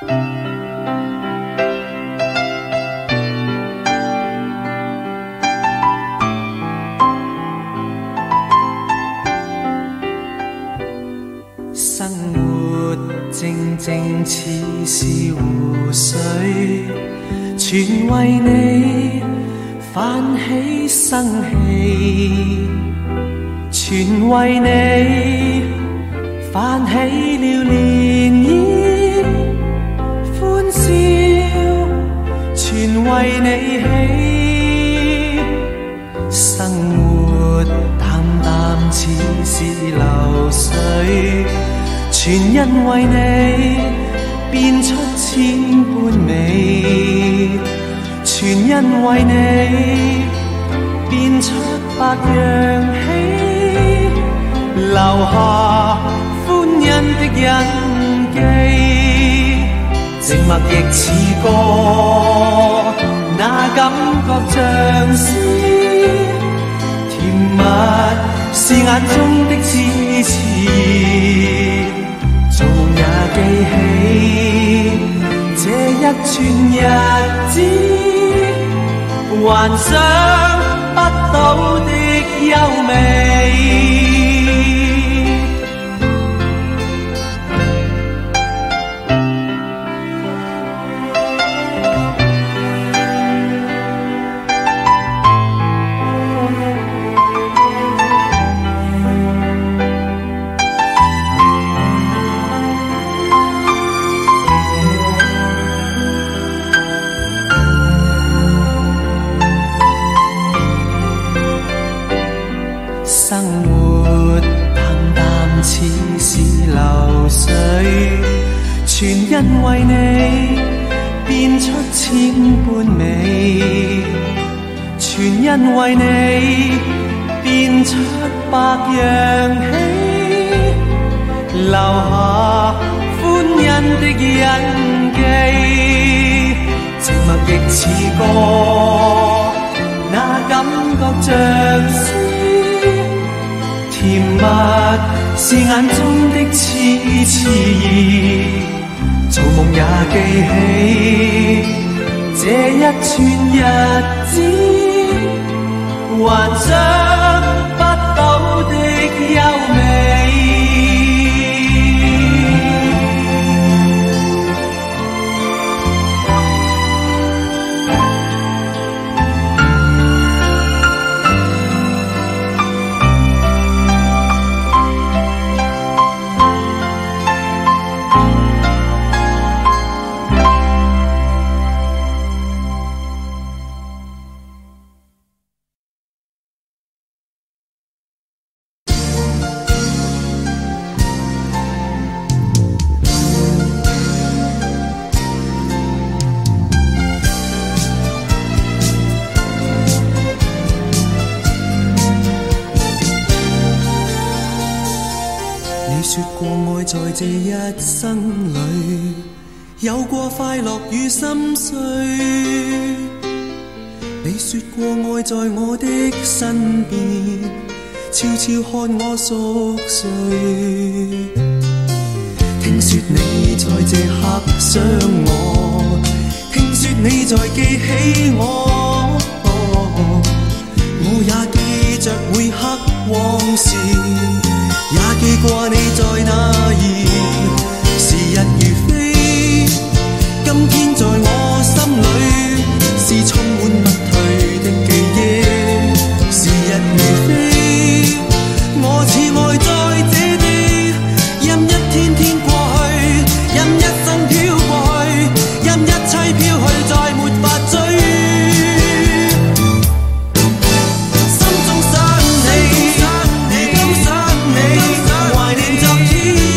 生活静静似是湖水，全为你泛起生气，全为你泛起了涟漪，欢笑全为你起，生活淡淡似是流水，全因为你变出千般美，全因为你变出百样喜，留下欢欣的印记。静默亦似歌，那感覺像詩，甜蜜是眼中的痴痴。做夢也記起這一串日子，幻想不到的優美。生活淡淡似是流水，全因為你變出千般美，全因為你變出百樣喜，留下歡欣的印記。靜默亦似歌，那感覺像詩，甜蜜是眼中的痴痴，做夢也記起這一串日子，幻想不到的優美。說過愛在這一生裏，有過快樂與心碎。你說過愛在我的身邊，悄悄看我熟睡。聽說你在這刻想我，聽說你在記起我，我也記着每刻往事。也記過你在哪兒，時日如飛，今天在我心裏是充滿不退的記憶。時日如飛，我似愛在這地，任一天天過去，任一生飄過去，任一切飄去，再沒法追。心中想你，如今想你，懷念昨天。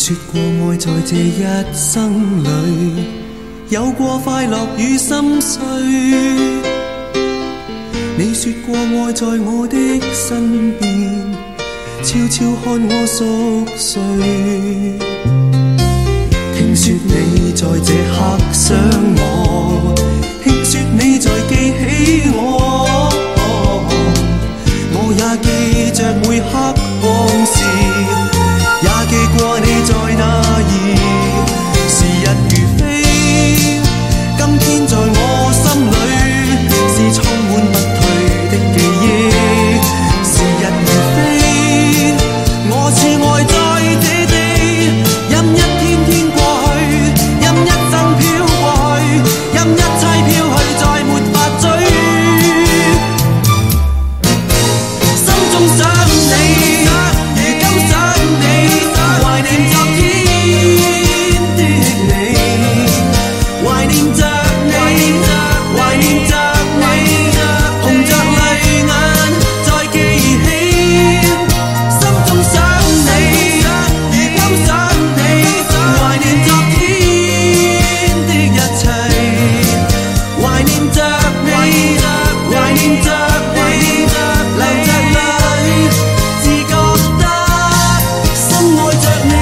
說過愛在這一生裏有過快樂與心碎，你說過愛在我的身邊悄悄看我熟睡，聽說你在這刻想我，聽說你在記起我，我也記着每刻往事，也記過你在哪兒，時日如飛，今天在我心裏是充滿不退的記憶，時日如飛，我似愛在這地，任一天天過去，任一生飄過去，任一切飄去，再沒法追，心中想你，如今想你，懷念昨天的你，懷念着你，懷念着你，紅着淚眼再記起，心中想你，如今想你，懷念昨天的一切，懷念着你，懷念着你，流着淚，只覺得深愛着你。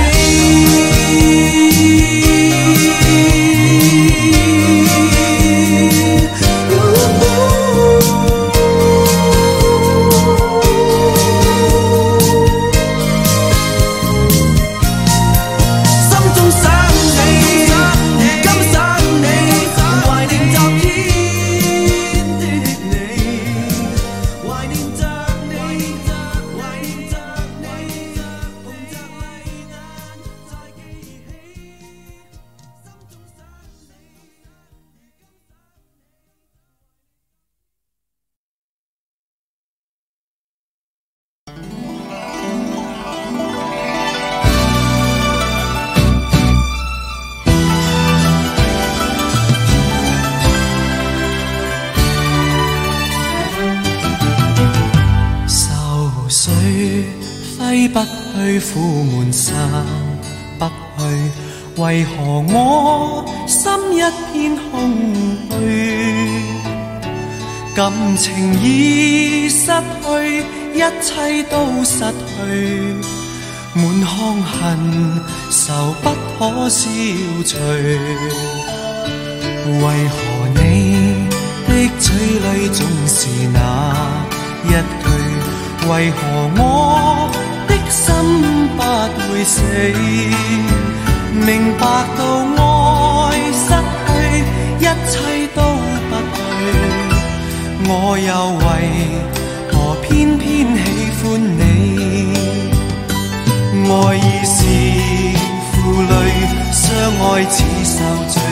心中想你，如今想你，懷念昨天的你，懷念着你，懷念着你，紅着淚眼再記起，心中想你。愁緒揮不去，苦悶散不去，為何我心一片空虛？感情已失去，一切都失去，滿腔恨愁不可消除。為何你的嘴裏總是那一句？為何我的心不會死？明白到愛失去，一切都不對，我又為何偏偏喜歡你？愛已是負累，相愛似受罪，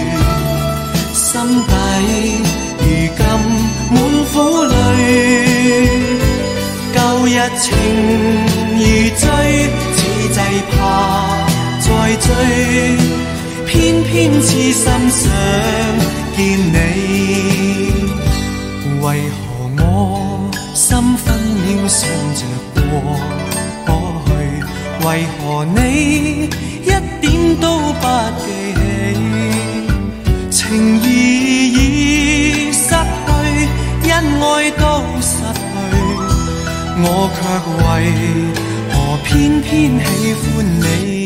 心底如今滿苦淚。舊日情如醉，此際怕再追，偏偏痴心想見你。為何我心分秒想着過去？為何你一點都不記起？情義已失去，恩愛都失去，我卻為何偏偏喜歡你？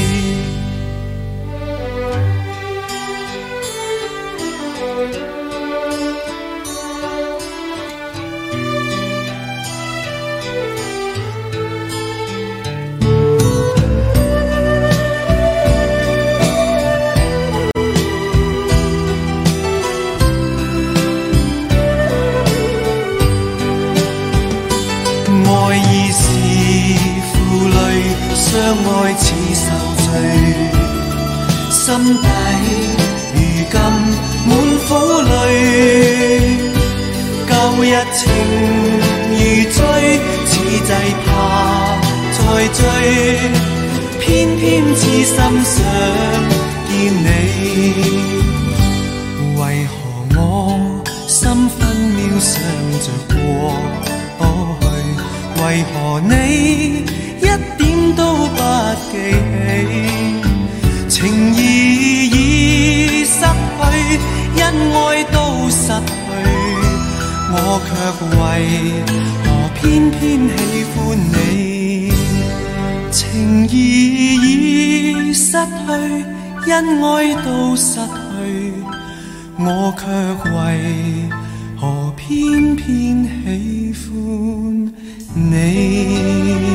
愛已是負累，相愛似受罪，心底如今滿苦淚。舊日情如醉，此際怕再追，偏偏痴心想見你。為何我心分秒想着過去？為何你一點都都不記起。情義已失去，恩愛都失去，我卻為何偏偏喜歡你？情義已失去，恩愛都失去，我卻為何偏偏喜歡你？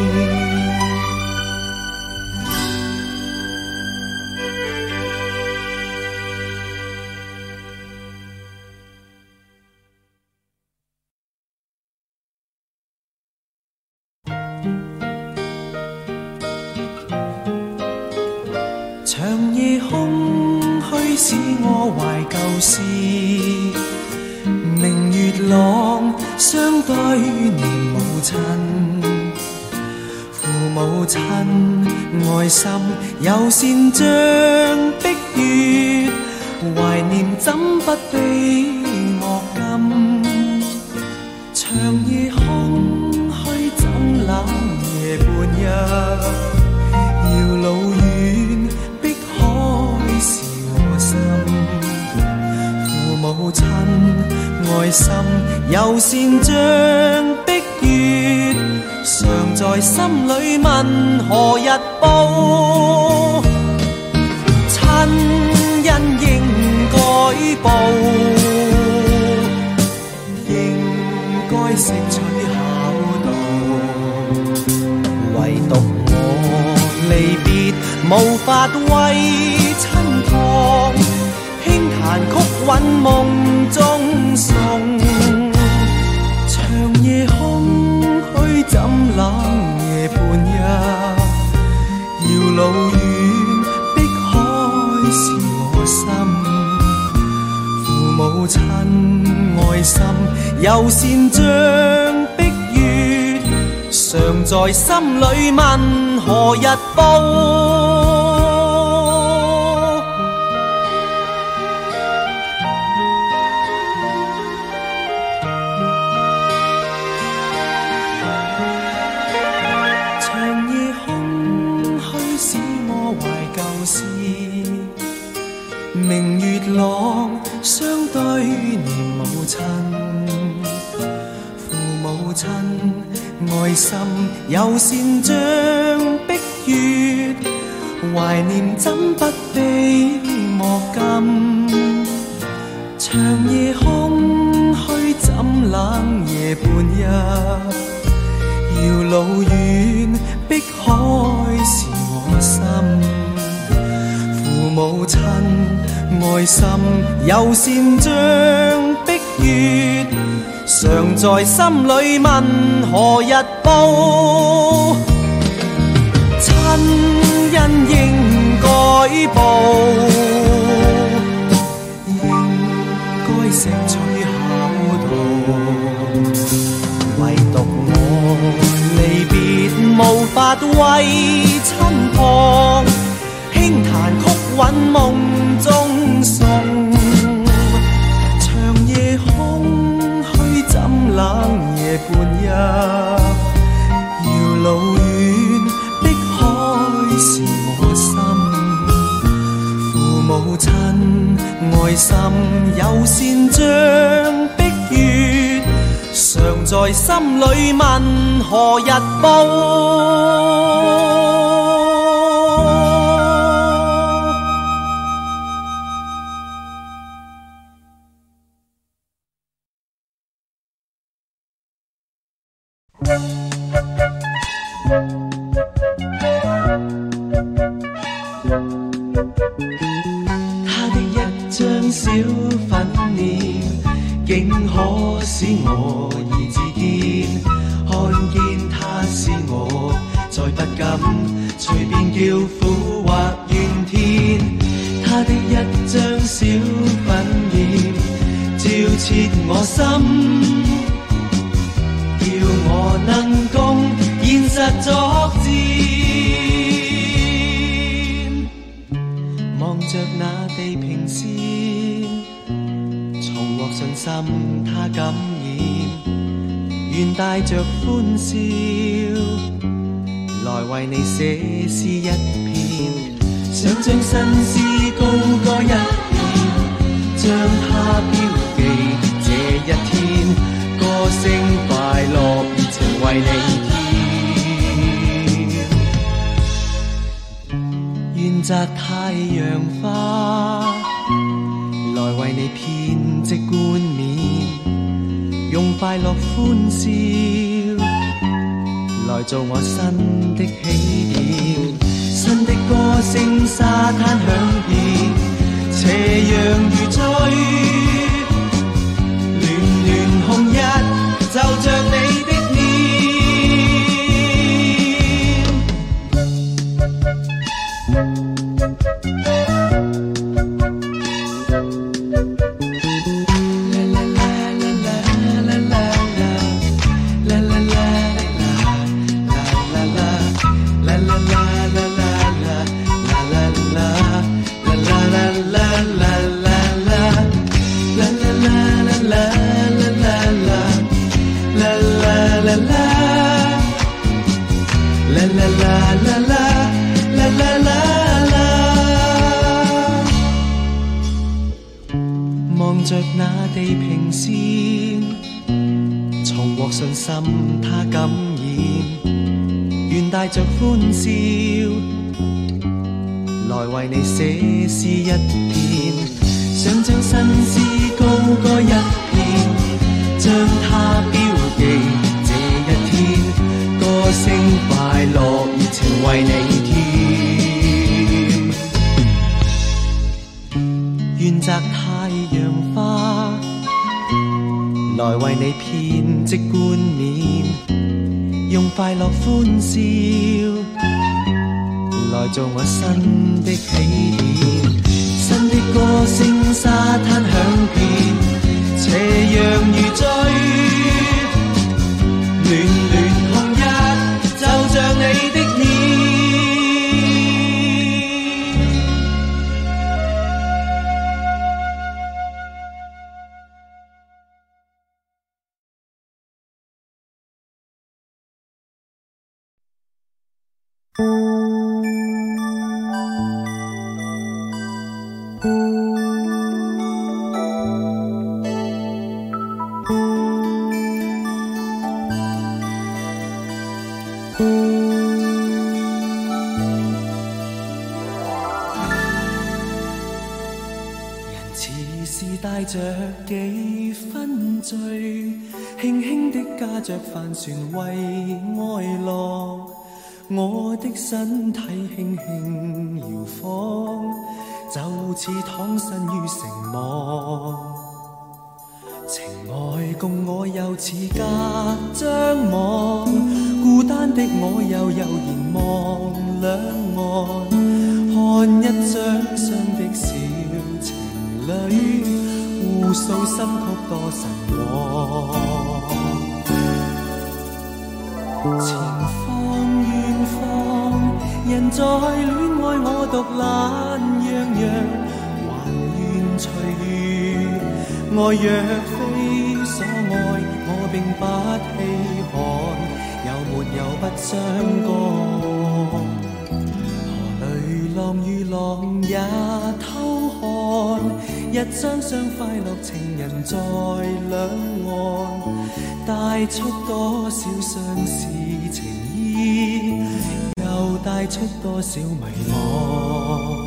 長夜空虛使我懷舊事，明月朗相對念母親，父母親愛心友善像碧月，懷念怎不比樂金？長夜空虛怎冷夜半日，遙路遠碧海是我心，父母親愛心友善像碧月，常在心裏問何日報？親恩應該報，應該識取孝道，唯獨離別無法為親旁，輕彈曲韻夢中送。長夜空虛怎冷夜半日，遙路遠碧海是我心，父母親愛心友善像碧月，常在心裏問何日報？長夜空虛使我懷舊事，明月朗相對念母親，父母親愛心友善像碧月，懷念怎不比莫金？長夜空虛怎冷夜半日，遙路遠碧海是我心，父母親愛心友善像碧月，常在心裏問何日報？親恩應該報，應該識取孝道，唯獨我離別無法為親旁，輕彈曲韻夢中送。長夜空虛怎冷夜半日，遙路遠碧海是我心，父母親愛心友善像碧月，常在心裏問何日報？他的一張小粉臉，竟可使我意志堅。看見他使我再不敢隨便叫苦或怨天。他的一張小粉臉，照切我心，叫我能共現實作戰。望着那地平線，重獲信心他感染，願帶着歡笑來為你寫詩一篇，想將新詩高歌一遍，將它標記這一天，歌聲快樂熱情為你添，願摘太陽花來為你編織冠冕，用快樂歡笑來做我新的起點，新的歌聲沙灘響遍，斜陽如醉，暖暖紅日就像你的望着那地平線，重獲信心它感染，願帶着歡笑來為你寫詩一篇，想將新詩高歌一遍，將它標記這一天，歌聲快樂熱情為你添，願摘太陽花來為你編織冠冕，用快樂歡笑來做我新的起點，新的歌聲沙灘響遍，斜陽如醉，暖暖紅日就像你的臉。帶着幾分醉，輕輕的駕着帆船為愛樂，我的身體輕輕搖晃，就似躺身於城幕，情愛共我又似隔張網，孤單的我又悠然望兩岸，看一張雙的小情侶互訴心曲多神往，前方遠方人在戀愛我獨懶洋洋，還願隨遇愛若非所愛，我並不稀罕，有沒有不相干，河裏浪與浪也偷看，一雙雙快樂情人在兩岸，帶出多少相思情意，又帶出多少迷惘。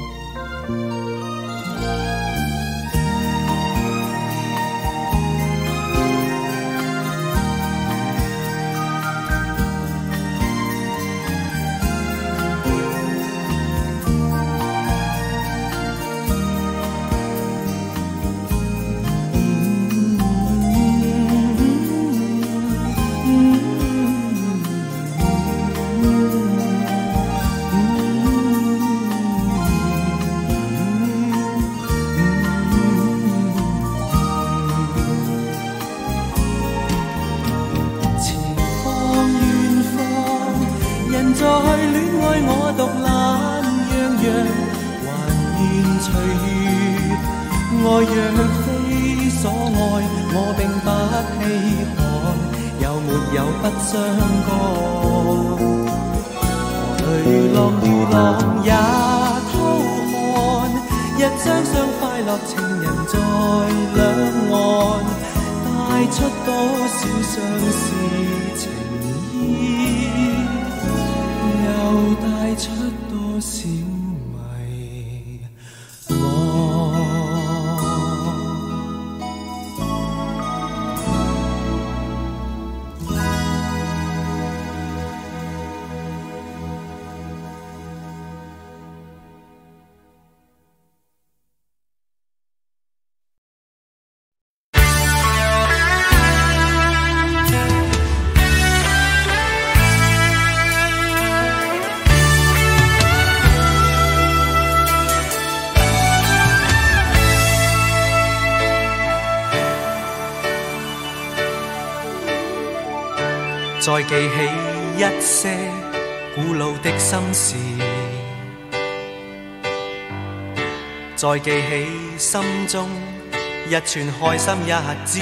愛若非所愛，我並不稀罕，有沒有不相干？ 浪與浪也偷看，一張雙快樂情人在兩岸，帶出多少相思情意，又帶出多少迷惘。再記起一些古老的心事，再記起心中一串開心日子，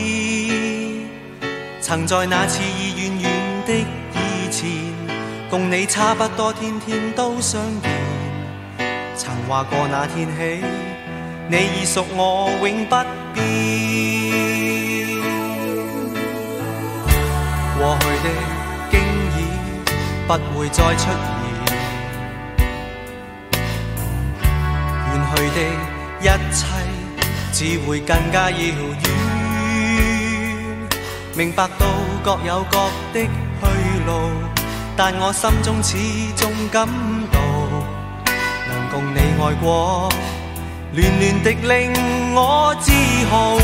曾在那次已遠遠的以前，共你差不多天天都相見，曾話過那天起，你已屬我永不變。過去的經已不會再出現，遠去的一切只會更加遙遠。明白到各有各的去路，但我心中始終感到，能共你愛過，暖暖的令我自豪。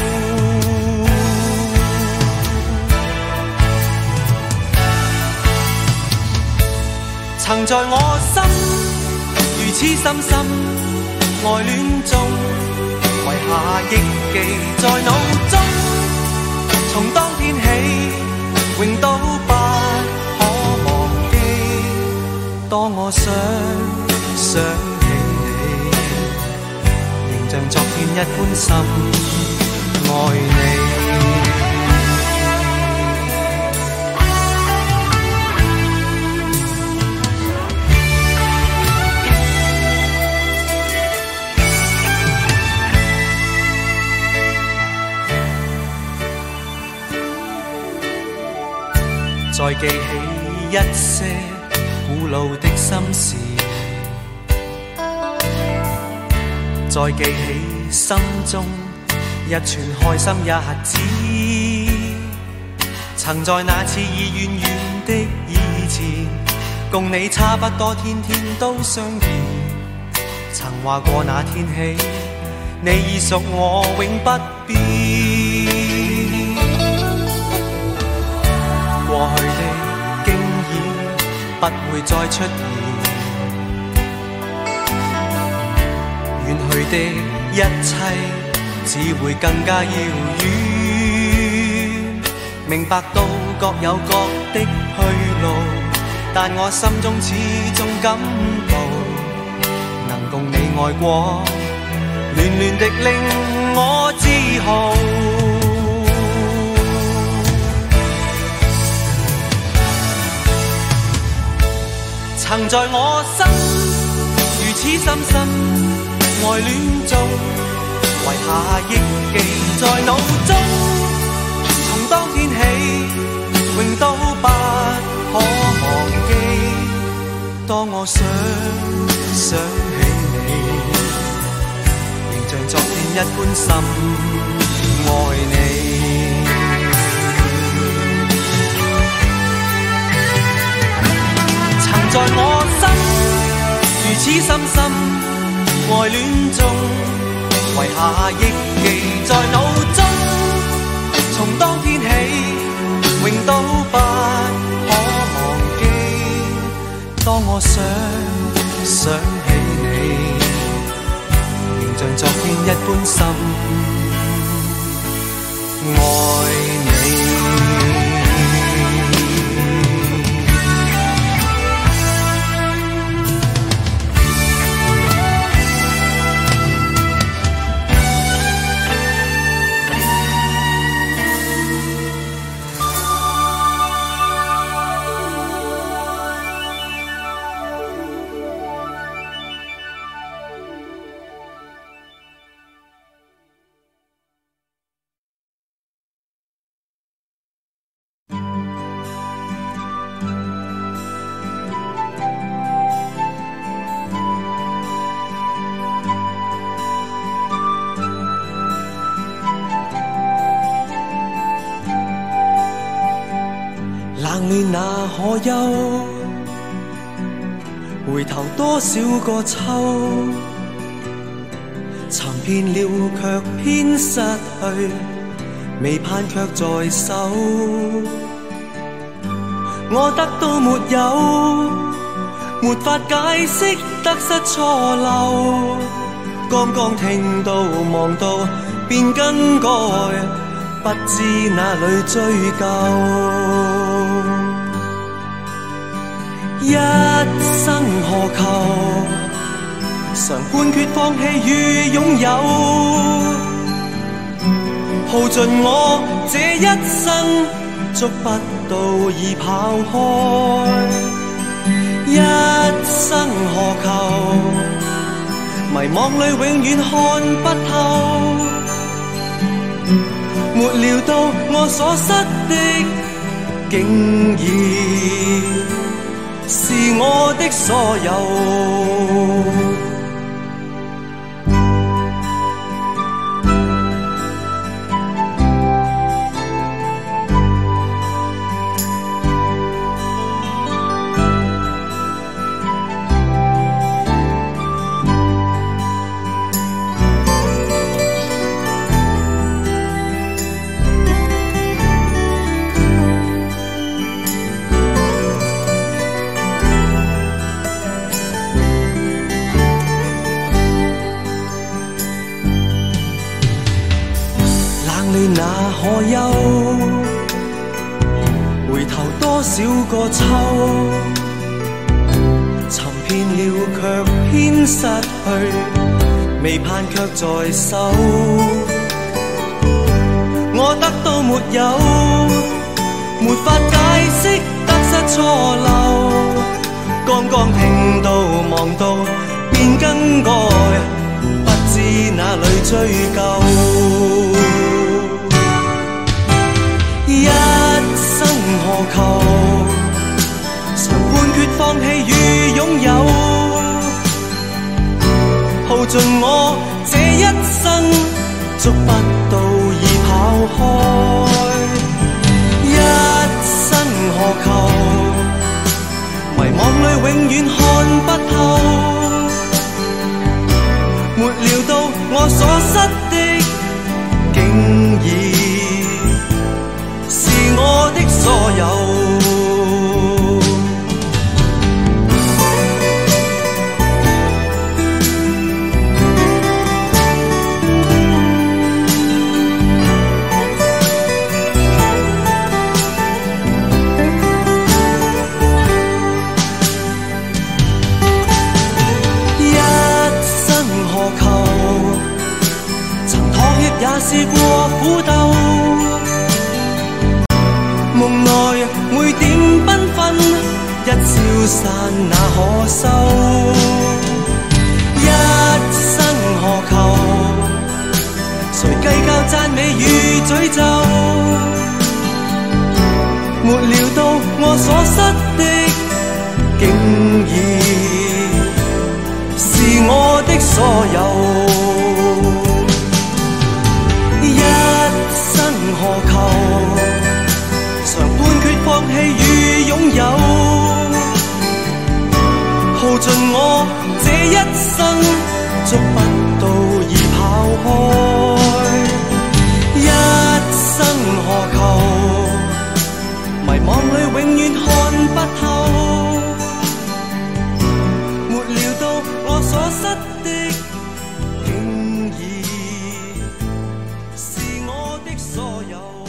曾在我心如此深深愛戀中，遺下憶記在腦中，從當天起永都不可忘記。當我想起你，仍像昨天一般深愛你。再記起一些古老的心事，再記起心中一串開心日子，曾在那次已遠遠的以前，共你差不多天天都相見，曾話過那天起，你已屬我永不變。過去的經已不會再出現，遠去的一切只會更加遙遠。明白到各有各的去路，但我心中始終感到，能共你愛過，暖暖的令我自豪。曾在我心如此深深愛戀中，遺下憶記在腦中，從當天起永都不可忘記。當我想起你，仍像昨天一般深愛你。在我心如此深深愛戀中，遺下憶記在腦中，從當天起永都不可忘記。當我想起你，仍像昨天一般深愛你。 冷暖那可休？回頭多少個秋，尋遍了卻偏失去，未盼卻在手。我得到沒有，沒法解釋得失錯漏。剛剛聽到望到便更改，不知哪裏追究。一生何求？常判決放棄與擁有，耗盡我這一生，捉不到已跑開。一生何求？迷惘裏永遠看不透，沒料到我所失的，竟然是我的所有。那可休？回頭多少個秋，尋遍了卻偏失去，未盼卻在手。我得到沒有，沒法解釋得失錯漏。剛剛聽到望到便更改，不知哪裏追究。一生何求？常判決放棄與擁有，耗盡我這一生，捉不到已跑開。一生何求？迷惘裏永遠看不透，沒料到我所失的，竟然是我的所有。一生何求？曾妥協也試過苦鬥，夢內每點繽紛，一消散那可收？一生何求？誰計較讚美與詛咒？沒料到我所失的，竟然是我的所有。一生何求？常判決放棄與擁有，耗盡我這一生，捉不到已跑開。一生何求？迷惘裏永遠看不透，沒料到我所失的，竟然是我的所有。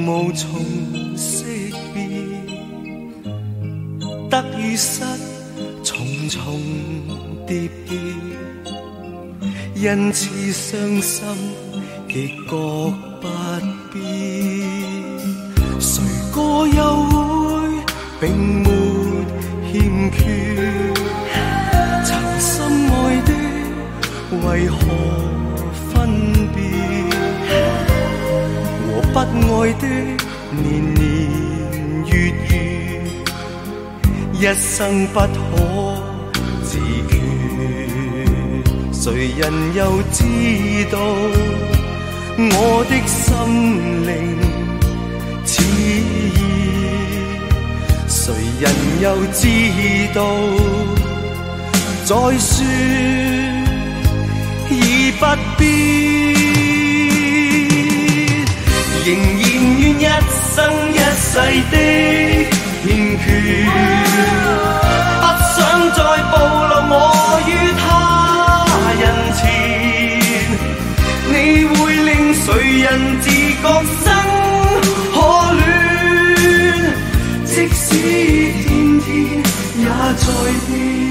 無從識別，得與失重重疊疊，因此傷心亦覺不必。誰個又會並沒欠缺？曾深愛的為何分別？和不愛的年年月月，一生不可自決。誰人又知道我的心靈痴意？誰人又知道再說已不必？仍然願一生一世的欠缺，不想再暴露我於他人前。你會令誰人自覺生可戀？即使天天也在變。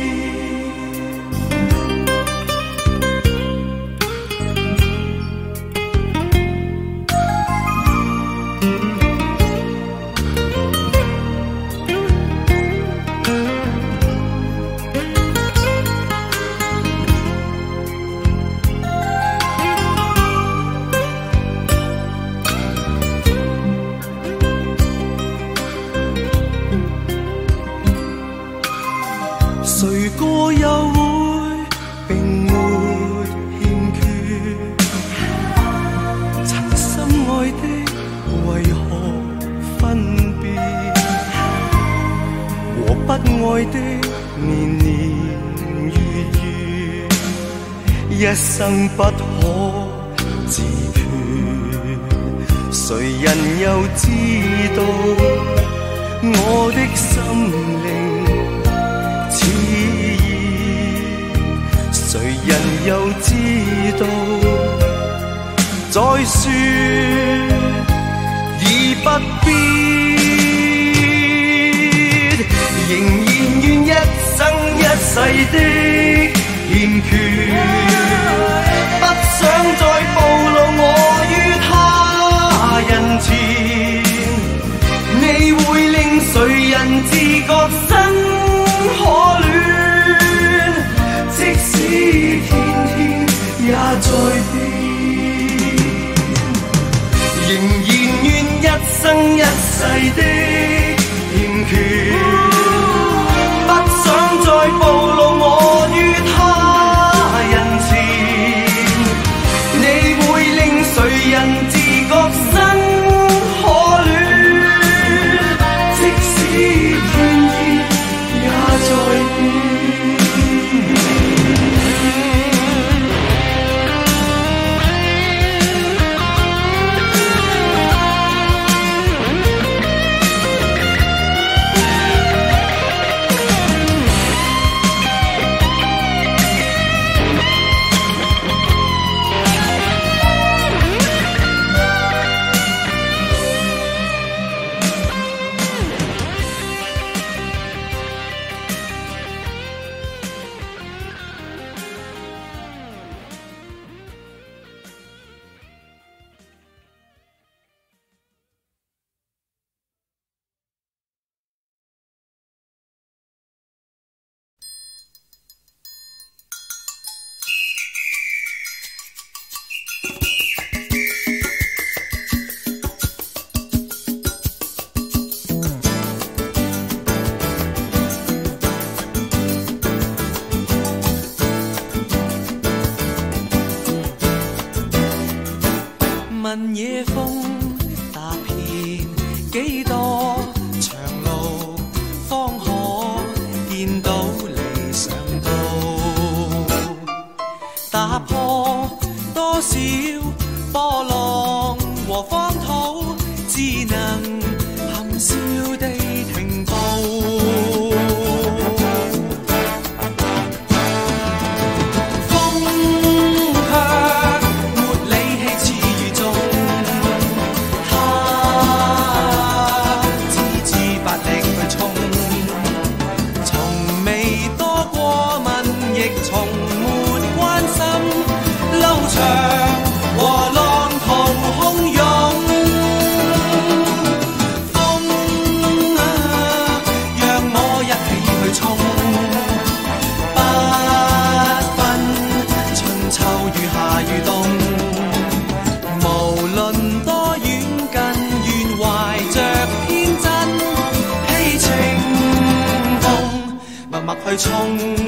誰個又會並沒欠缺？曾深愛的為何分別？和不愛的年年月月，一生不可自決。誰人又知道我的心靈痴意？誰人又知道再說已不必？仍然願一生一世的欠缺，不想再暴露我於他人前。你會令誰人自覺生可戀？即使天天也在變，仍然願一生一世的欠缺，不想再暴露我於他人前。你會令誰人自覺生可戀？即使天天也在變。問野風踏遍幾多長路，方可見到理想道。打破多少波浪和荒土，只能含笑地停步。風卻沒理氣似如鐘，它衝。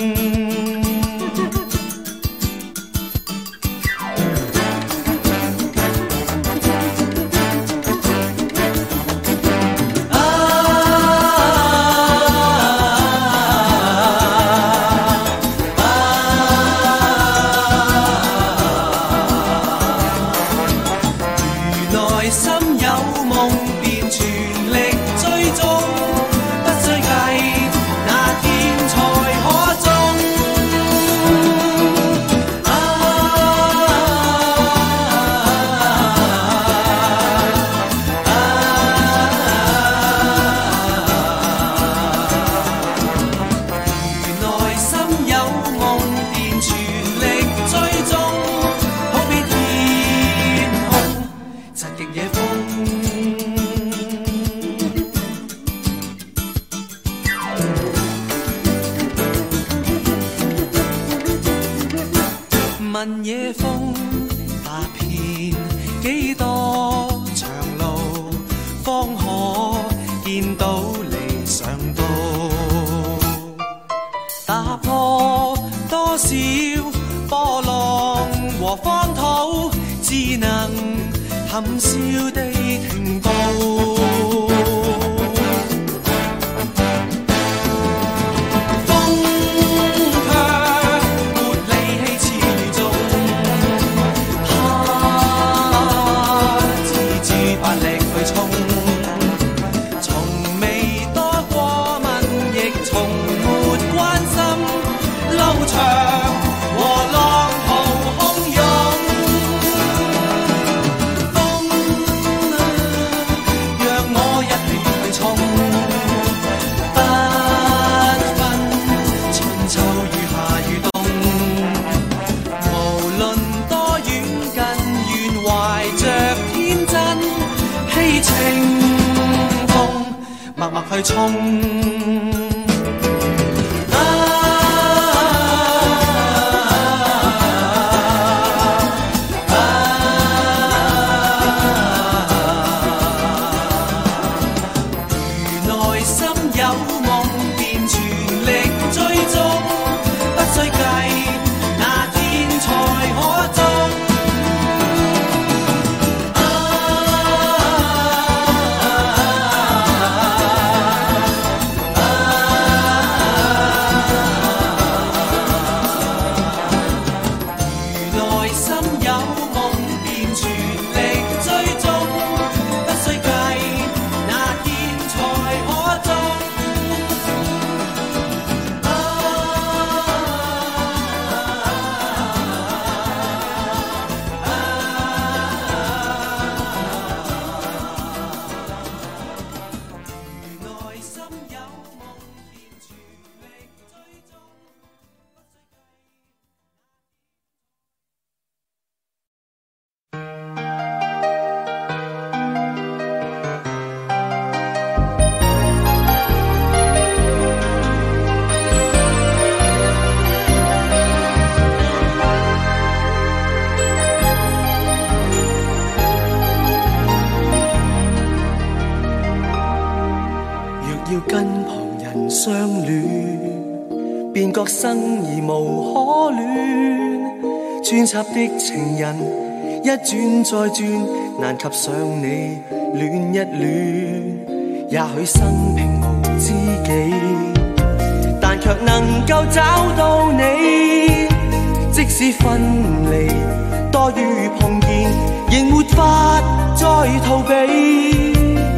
問野風踏遍幾多長路，方可見到理想道。打破多少波浪和荒土，只能含笑地停步。默默去衝。如內心有夢，便全力追蹤，不需計那天才可終。要跟旁人相戀，便覺生而無可戀。專輯的情人一轉再轉，難及上你戀一戀。也許生平無知己，但卻能夠找到你。即使分離多於碰見，仍沒法再逃避。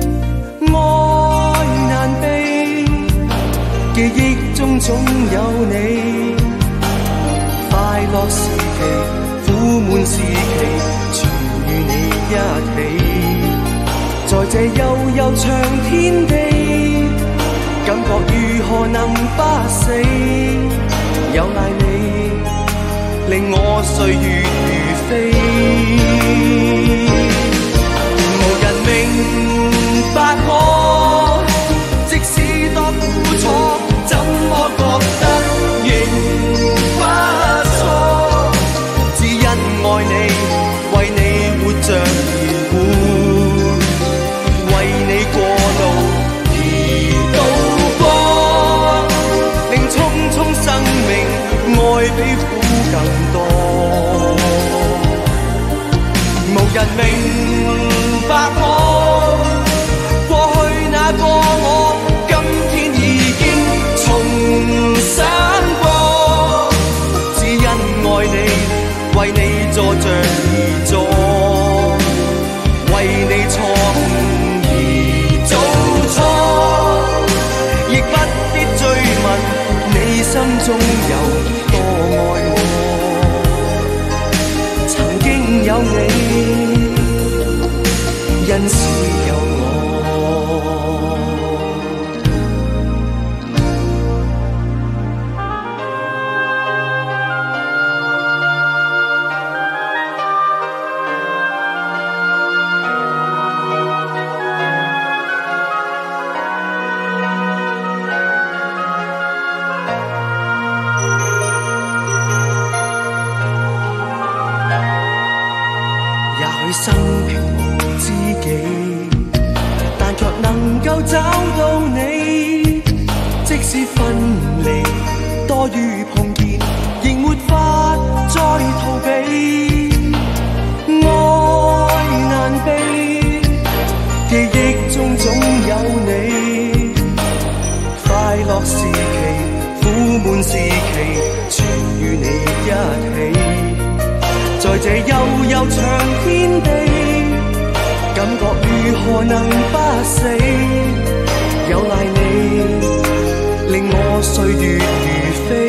愛難避，記憶中總有你。快樂時期，苦悶時期，全與你一起。在這悠悠長天地，感覺如何能不死？有賴你，令我歲月如飛。無人明白我，即使多苦楚，怎麼覺得仍不錯？只因愛你，為你活着而活，為你過渡而渡過，令人明白我，過去那個我，今天已經重生過，只因愛你，為你坐着而坐，為你錯誤而做錯，亦不必追問你心中有多愛我。曾經有你，因是有我。生平無知己，但卻能夠找到你。即使分離多於碰見，仍沒法再逃避。愛難避，記憶中總有你。快樂時期，苦悶時期，全與你一起。在這悠悠長天地，感覺如何能不死？有賴你，令我歲月如飛。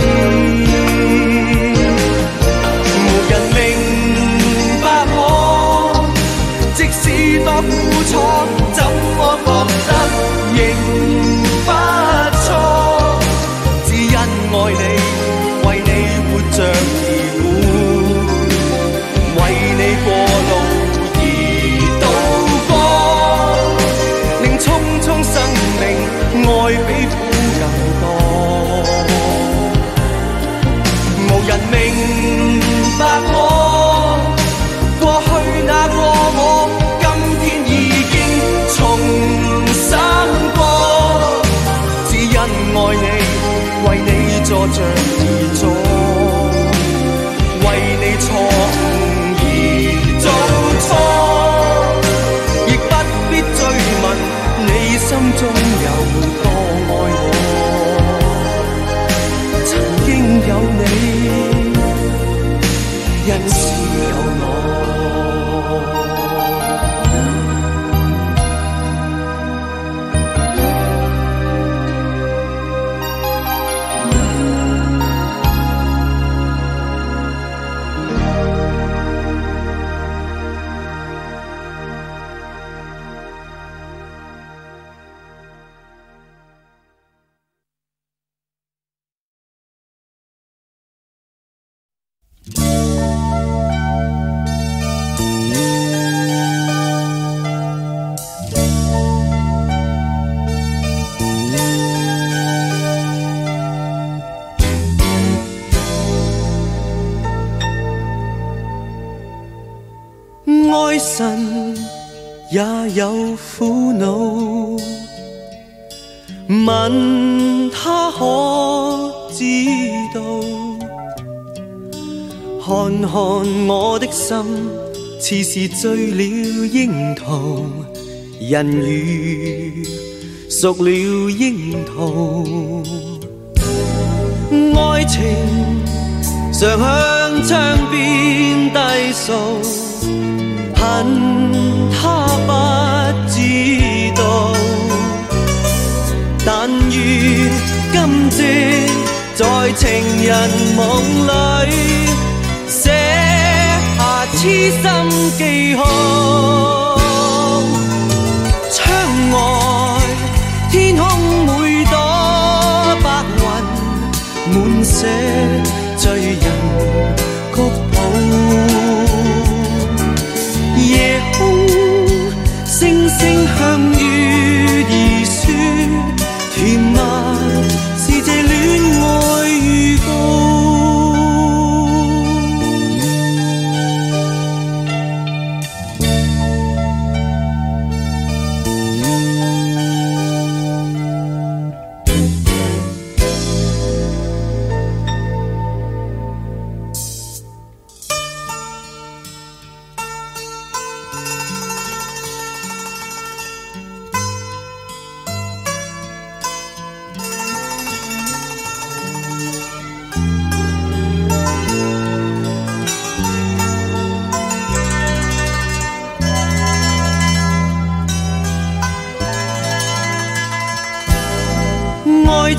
無人明白我，即使多苦楚，怎麼覺得仍不錯？只因愛你，為你活着而活。為你過路而渡過，令匆匆生命愛比苦更多。無人明白我，過去那個我，今天已經重生過。只因愛你，為你坐着而坐，為你錯做錯，亦不必追問你心中有多愛我。曾經有你，因是有我。愛神也有苦惱，問他可知道？看看我的心，似是醉了櫻桃，人如熟了櫻桃。愛情常向窗邊低訴，恨他不知道，但願今夕在情人夢裏寫下痴心記號。窗外天空每朵白雲，滿寫醉人曲譜。夜空星星向月兒說，甜蜜是這戀愛預告。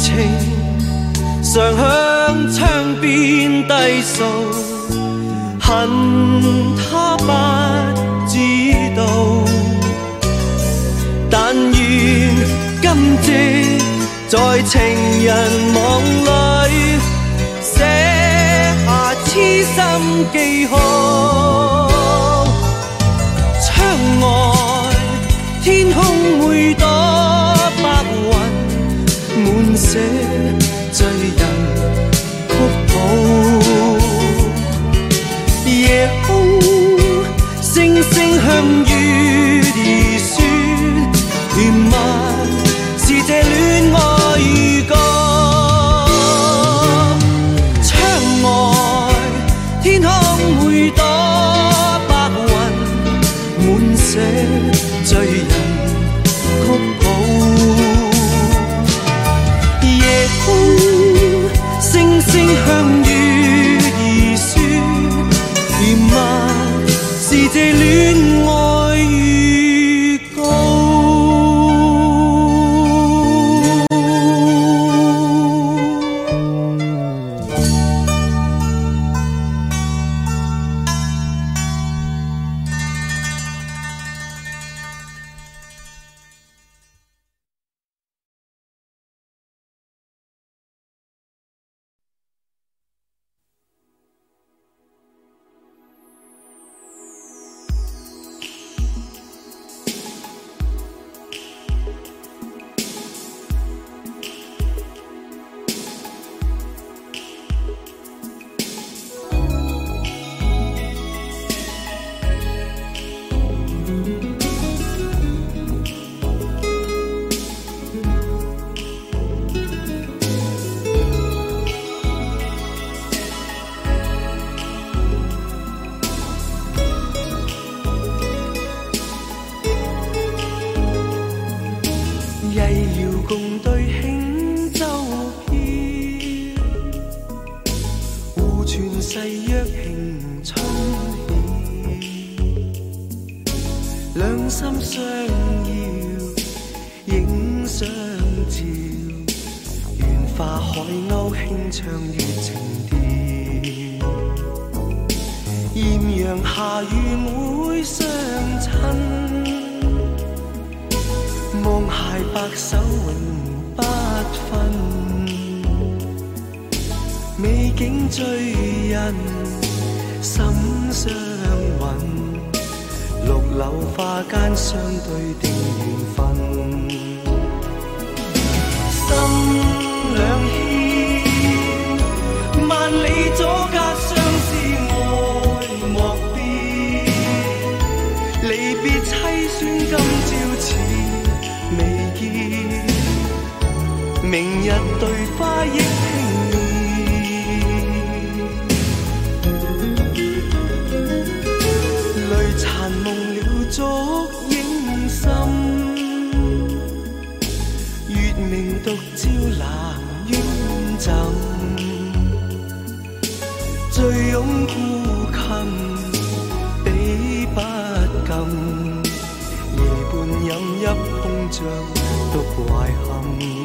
情常向窗邊低訴，恨他不知道。但願今夕在情人網裏寫下痴心記號。窗外天空每朵白雲，滿寫醉人曲譜。夜空星星向月兒說，甜蜜是這戀愛預告。窗外天空每朵白雲，滿寫醉人曲譜。夜空星星向月兒說，甜蜜是這戀愛預告。共對輕舟飄，互傳誓約慶春曉，兩心相邀影相照，緣化海鷗輕唱月情調，豔陽下與妹相親，望偕白首永不分，美景醉人心相韻，綠柳花間相對定緣分，心兩牽，萬里阻隔相思愛莫變，離別凄酸今朝似未見，明日對花憶輕念，淚殘夢了燭影深，月明獨照蘭淵枕，醉擁孤衾比不禁，飲泣碰着獨懷憾。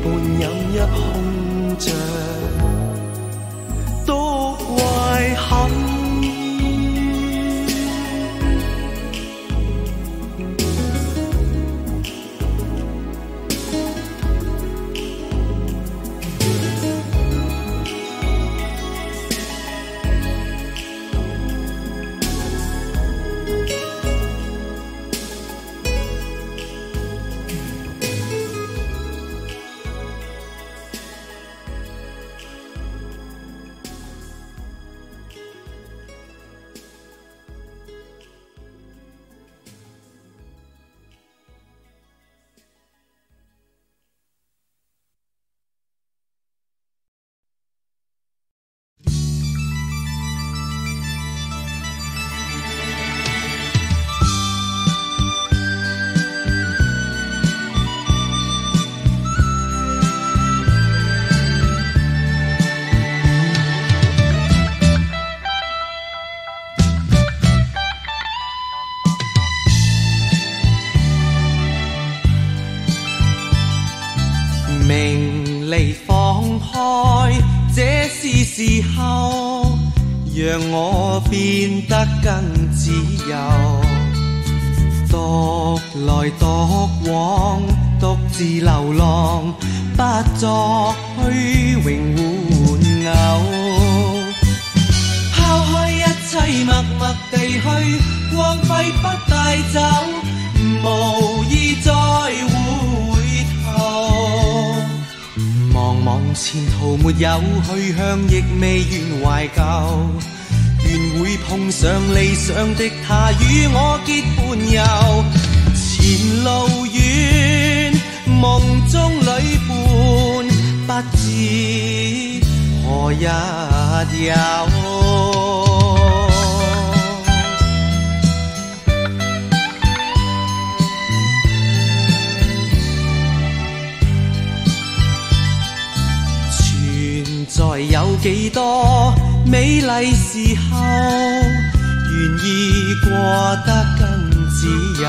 半飲一空着，獨懷憾。 明離放開，這是時候，讓我變得更自由。獨來獨往，獨自流浪，不作虛榮玩偶。拋開一切，默默地去，光輝不帶走，無意再回頭。茫茫前途沒有去向，亦未願懷舊。願會碰上理想的他，與我結伴遊。前路遠，夢中裏伴，不知何日有。在有幾多美麗時候，願意過得更自由。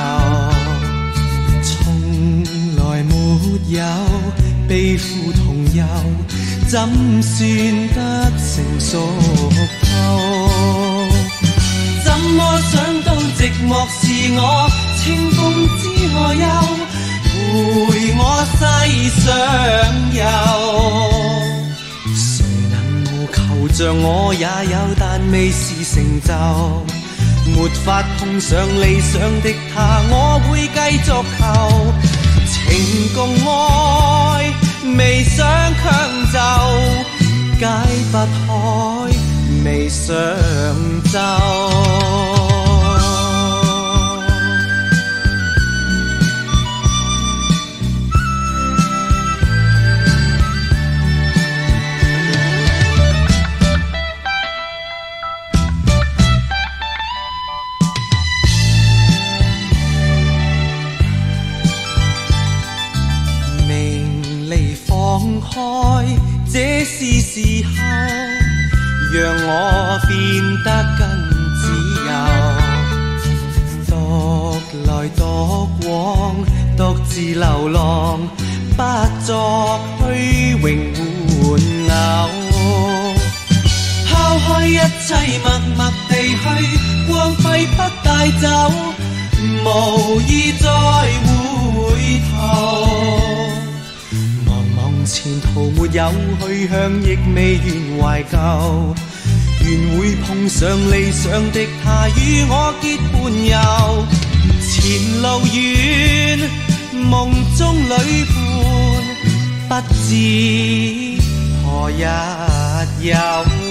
從來沒有悲苦同憂，怎算得成熟透？怎麼想到寂寞是我，清風知我憂，陪我世上遊。像我也有，但未是成就，沒法碰上理想的他，我會繼續求。情共愛，未想強就，解不開，未想就。這是時候，讓我變得更自由。獨來獨往，獨自流浪，不作虛榮玩偶。拋開一切，默默地去，光輝不帶走，無意再回頭。前途沒有去向，亦未願懷舊。願會碰上理想的他，與我結伴遊。前路遠，夢中裏伴，不知何日有。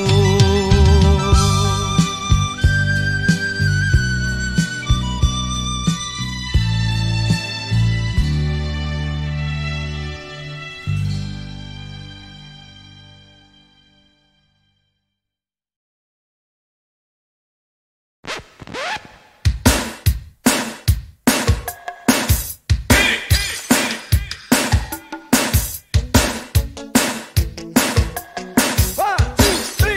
One, two, three.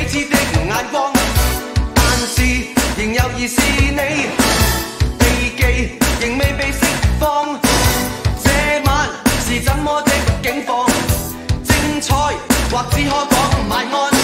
此的眼光，但是仍有疑是你，秘技仍未被釋放。這晚是怎麼的境況？精彩或只可講晚安。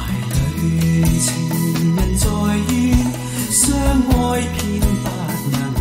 情人在於相愛偏不能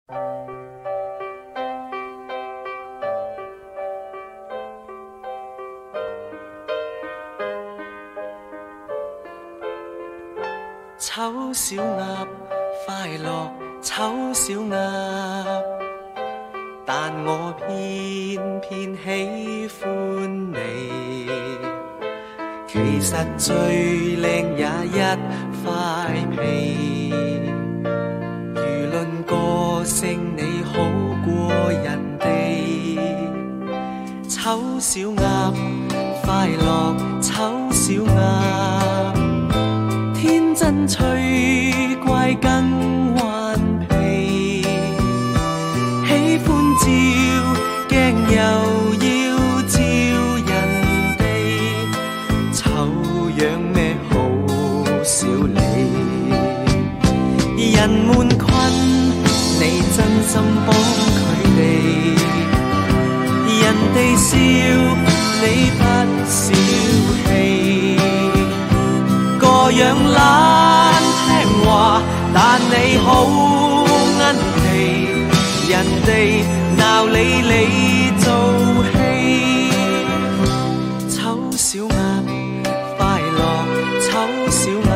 丑小鸭，快樂醜小鴨，但我偏偏喜歡你。其實最靚也一塊皮，輿論個性你好過人哋。醜小鴨，快樂醜小鴨，天真趣怪更頑皮，喜歡照鏡又要照人哋，醜樣咩好笑你，人們困你真心幫佢哋，人哋笑你不小氣，個樣懶聽話，但你好奀皮，人哋鬧你做戲。醜小鴨，快樂醜小鴨，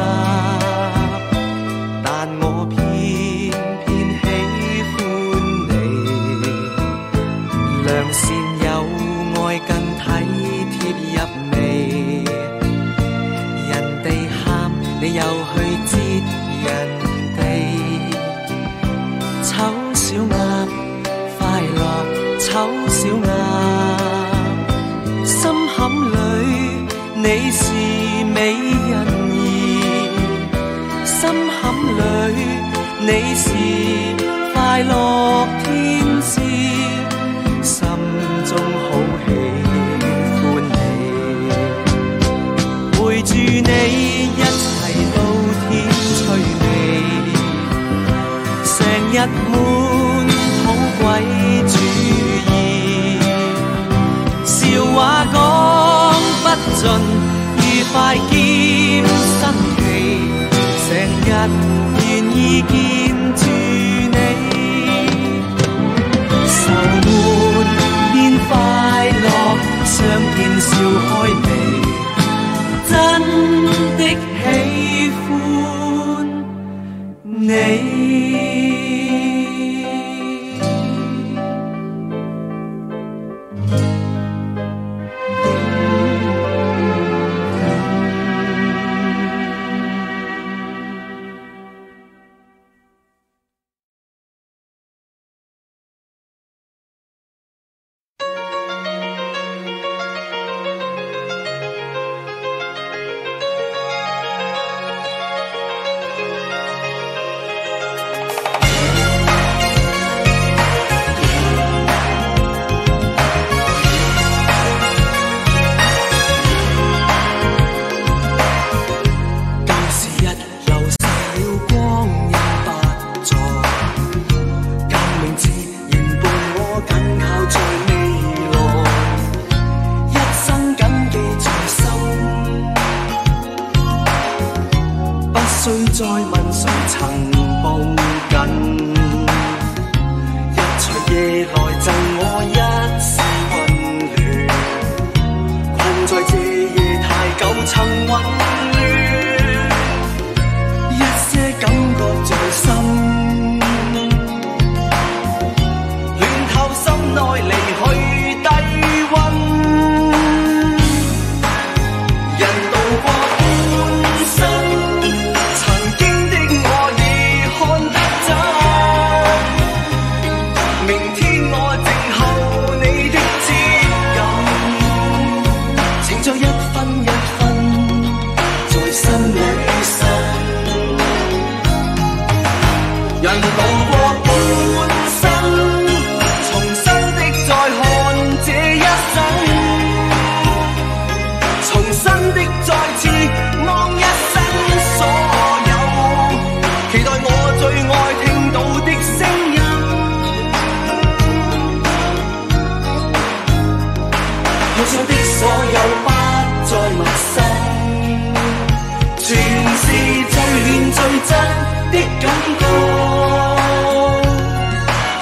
但我偏偏喜歡你，良善有愛更體貼入微，人哋喊你又去接人哋。醜小鴨，快樂醜小鴨，心坎裏你是美人兒，心坎裏你是快樂天使，心中好喜歡你，陪住你一齊到天吹尾，成日滿肚鬼主意，笑話講不盡，愉快兼新奇，成日願意見住你，愁悶變快樂，相見笑開眉，真的喜歡你。再問誰曾抱緊，一場夜來贈我一絲溫暖，困在這夜太久曾混亂，一些感覺在心，暖透心內離去低溫，人渡過半生。人渡過半生，重新的再看這一生，重新的再次望一生所有，期待我最愛聽到的聲音，路上的所有不再陌生，全是最暖最真的感覺。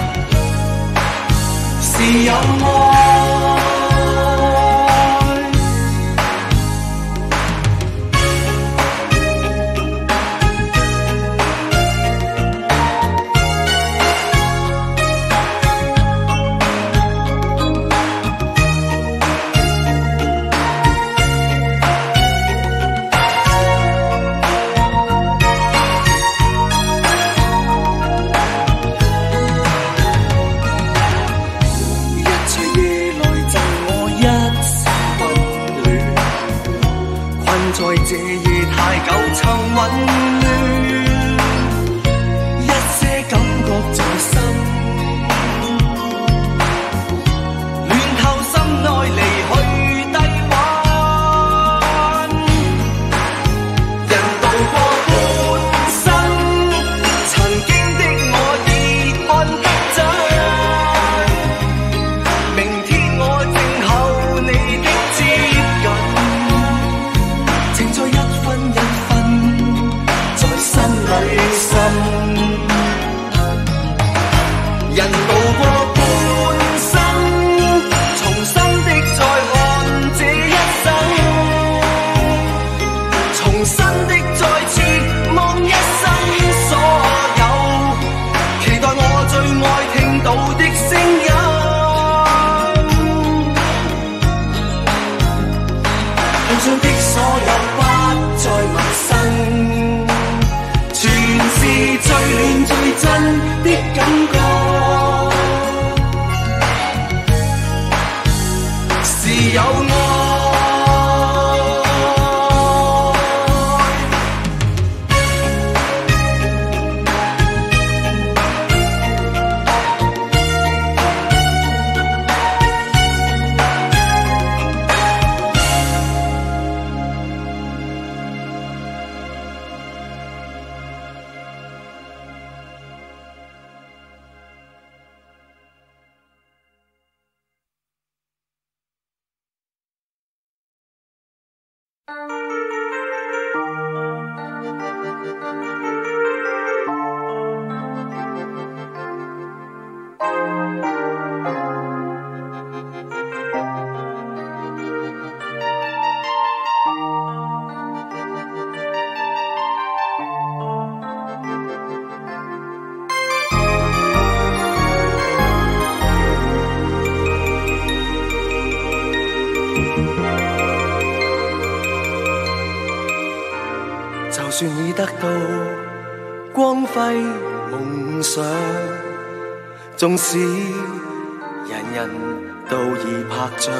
就算已得到光辉梦想，纵使人人都已拍掌，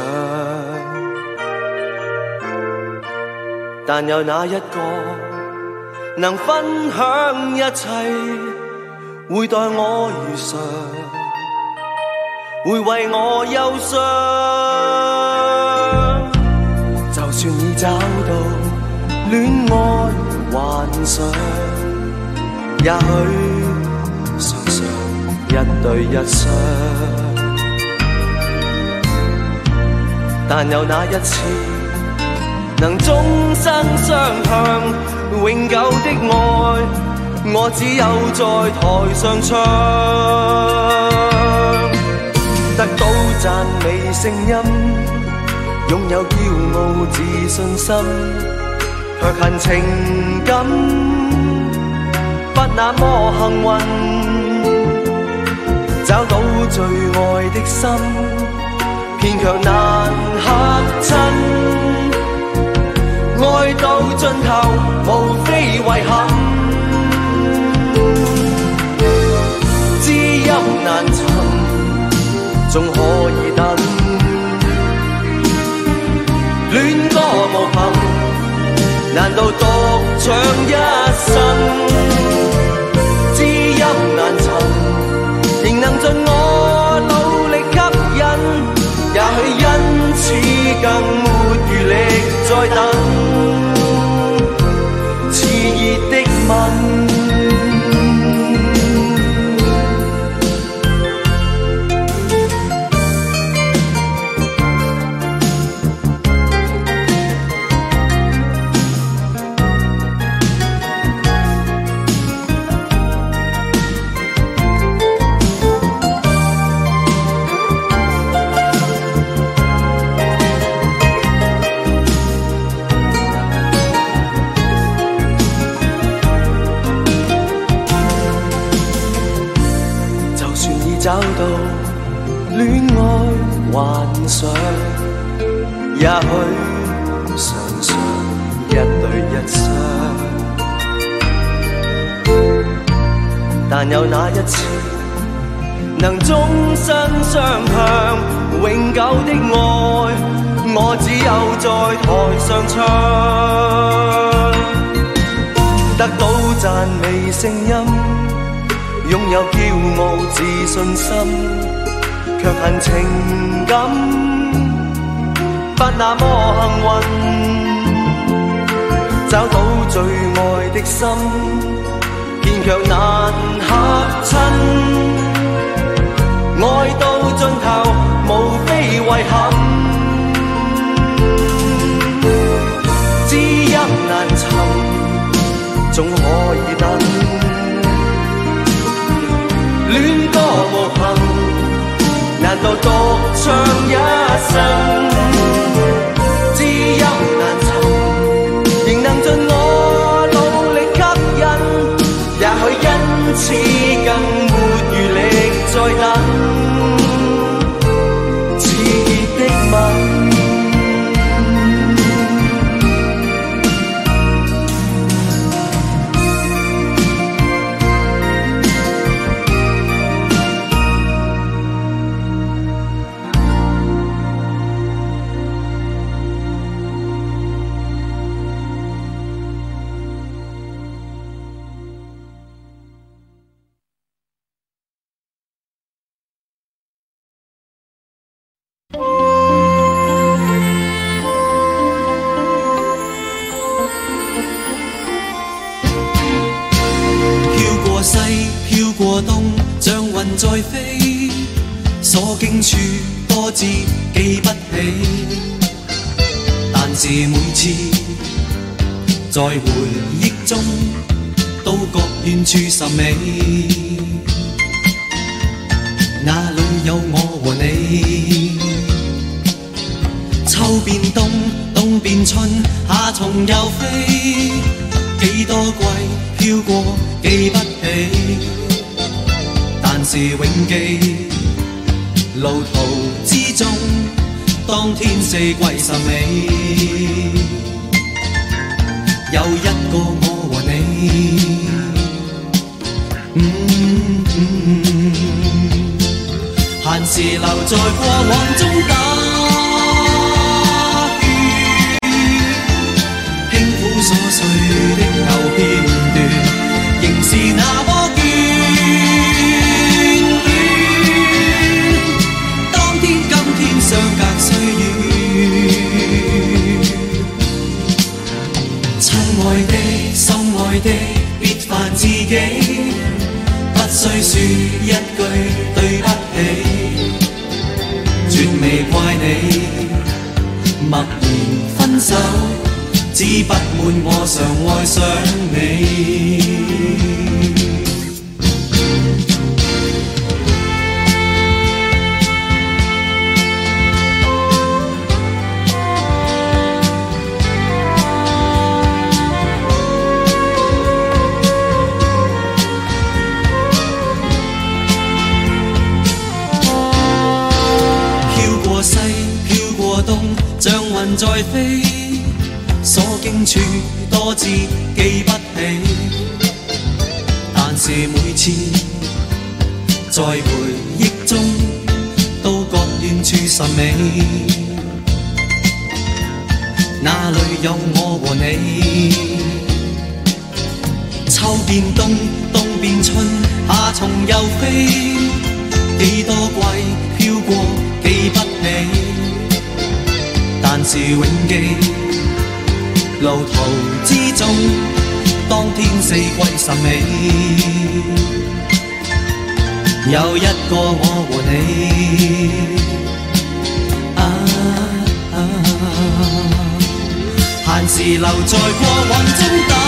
但有哪一个能分享一切，会待我如常，会为我忧伤？就算已找到恋爱幻想，也許常常一對一雙，但有哪一次能終生相向？永久的愛，我只有在台上唱，得到讚美聲音，擁有驕傲自信心，卻恨情感不那麼幸運，找到最愛的心，偏卻難合襯。愛到盡頭，無非遺憾，知音難尋，總可以等。戀歌無憑，難道獨唱一生？知音難尋，仍能盡我努力吸引，也許因此更沒餘力再等。熾熱的吻，找到戀愛幻想，也許常常一對一雙，但有哪一次能終身相向？永久的愛，我只有在台上唱，得到讚美聲音，擁有驕傲自信心，卻恨情感不那麼幸運，找到最愛的心，偏卻難合襯。愛到盡頭，無非遺憾，知音難尋，總可以等。戀歌無憑，難道獨唱一生？知音難尋，仍能盡我努力吸引，也許因此更沒餘力再等。熾熱的吻，在飛，所經處多姿記不起，但但是每次在回忆中，都覺遠處甚美。那裏有我和你，秋變冬，冬變春，夏蟲又飛，幾多季飄過記不起，但是永記路途之中，當天四季甚美。有一個我和你，閒時留在過往中打圈，輕撫瑣碎的舊片段，仍是那麼眷戀。當天今天相隔歲月，親愛的心愛的別煩自己，不需說一句對不起，絕未怪你默然分手，只不滿我常愛上你。像雲在飛，所經處多次記不起，但是每次在回憶中，都覺遠處甚美。那裏有我和你，秋變冬，冬變春，夏蟲又飛，幾多季飄過記不起，但是永記路途之中，當天四季甚美。有一個我和你，閒時留在過往中打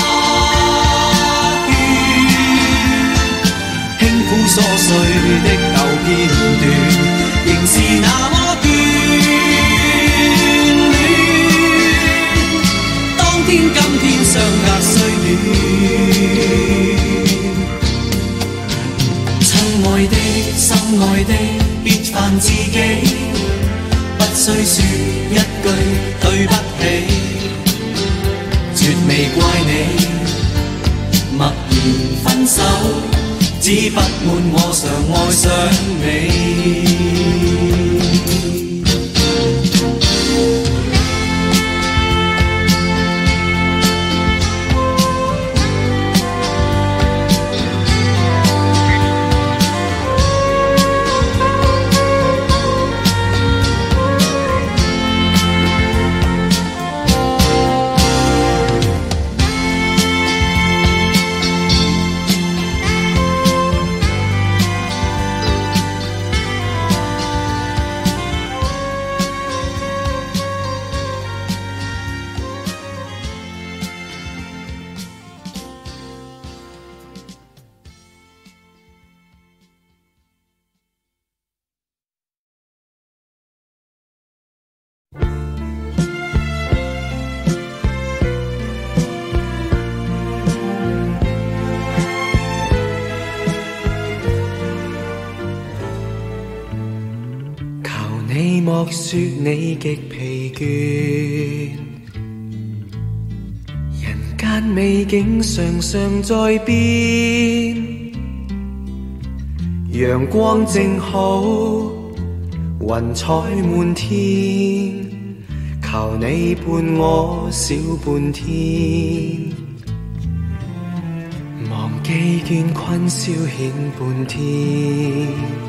圈，輕撫瑣碎的舊片段，仍是那麼今天相隔歲月，親愛的心愛的別煩自己，不需說一句對不起，絕未怪你默然分手，只不滿我常愛上你。莫說你極疲倦，人間美景常常在變，陽光正好，雲彩滿天，求你伴我小半天，忘記倦困消遣半天。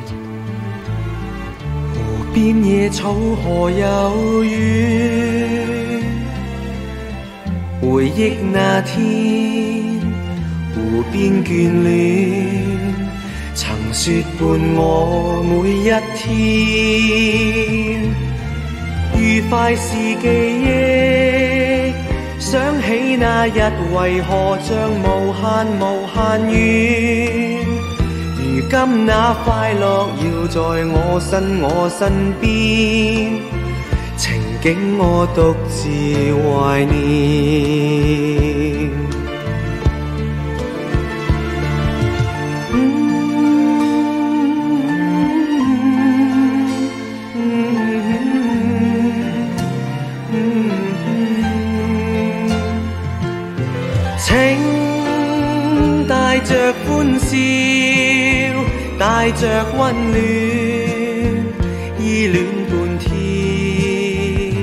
邊野草何有緣，回憶那天湖邊眷戀，曾說伴我每一天。 愉快是記憶，想起那日為何像無限無限遠，如今那快樂要在我身邊，情景我獨自懷念。請帶着歡笑，帶着溫暖，依戀半天。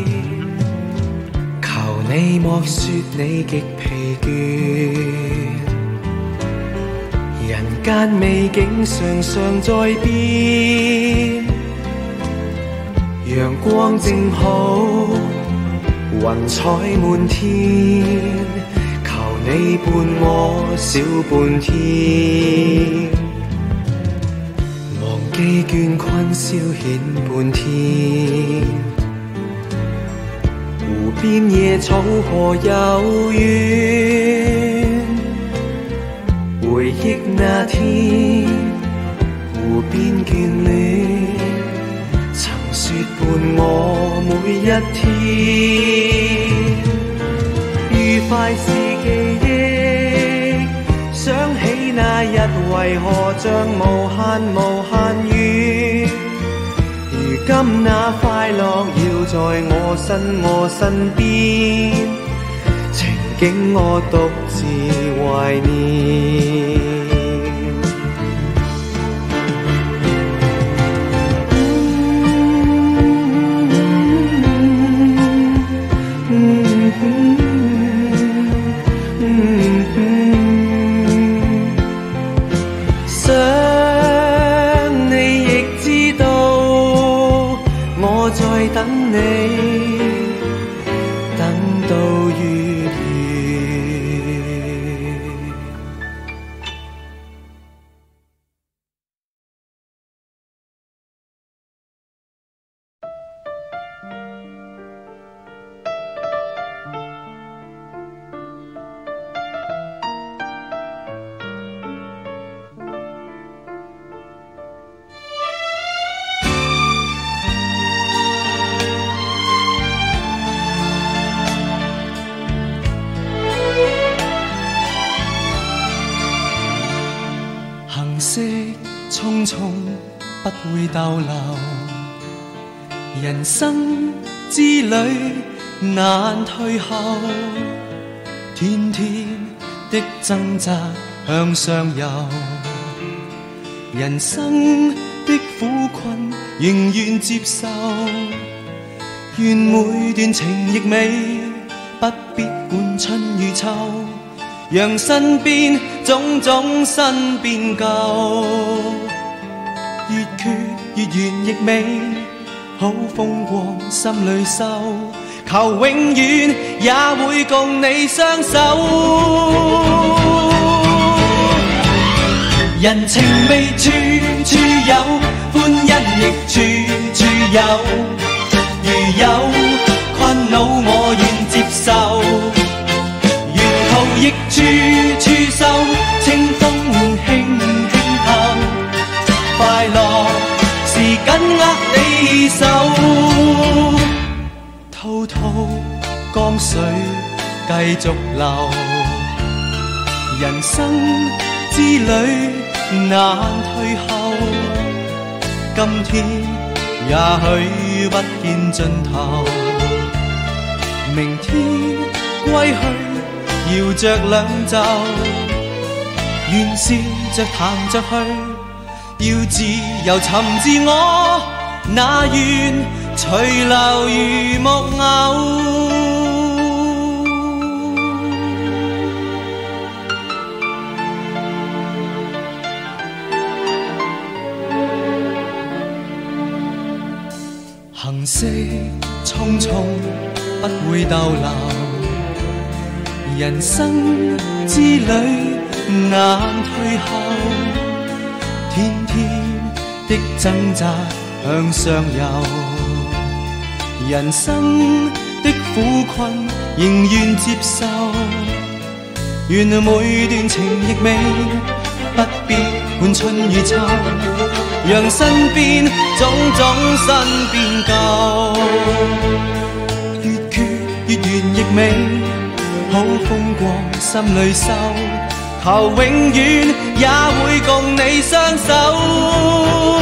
求你莫說你極疲倦，人間美景常在變。陽光正好，雲彩滿天。你伴我小半天，忘記倦困消遣半天。湖邊野草何有緣，回憶那天湖邊眷戀，曾說伴我每一天。愉快是記憶，想起那日為何像無限遠，如今那快樂要在我身邊，情景我獨自懷念。等你，等到月圓。匆匆不會逗留，人生之旅難退後，天天的掙扎向上游，人生的苦困仍願接受，願每段情亦美，不必管春與秋，讓身邊種種新變舊，越缺越圓亦美，好風光心裏收，求永遠也會共你相守。人情味處處有，歡欣亦處處有，如有困惱我願接受，沿途亦處處收，清風輕輕透，快樂是緊握你手，滔滔江水繼續流，人生之旅難退後，今天也許不見盡頭，明天歸去搖着兩袖，願笑着談着去，要自由尋自我，那願隨流如木偶。行色匆匆不會逗留，人生之旅難退後，天天的掙扎向上游， 人生的苦困仍願接受，原來每段情亦美，不必管春與秋，讓身邊種種新變舊，越缺越圓亦美，好風過心裏收，求永遠也會共你相守。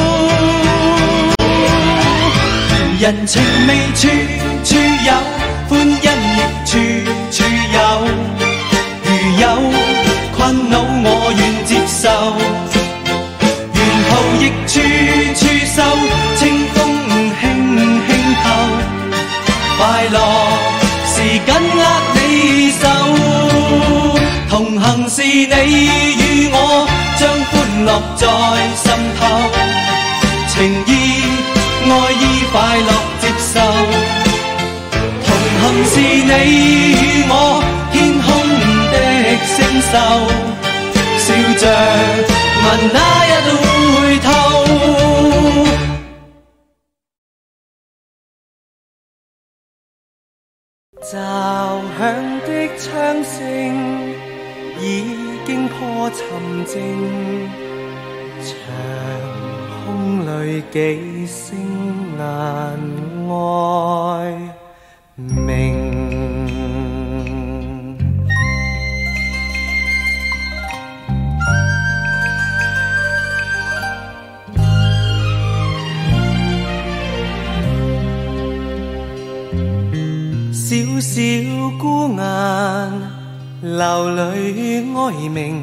人情味處處有，歡欣亦處處有。如有困惱，我願接受。沿途亦處處收，清風輕輕透。快樂是緊握你手，同行是你與我，將歡樂在心頭。情意愛意快樂接受，同行是你與我，天空的星宿，笑着問哪日回頭。驟響的槍聲已經破沉靜，空裏幾聲難愛明。小小孤雁流淚哀鳴，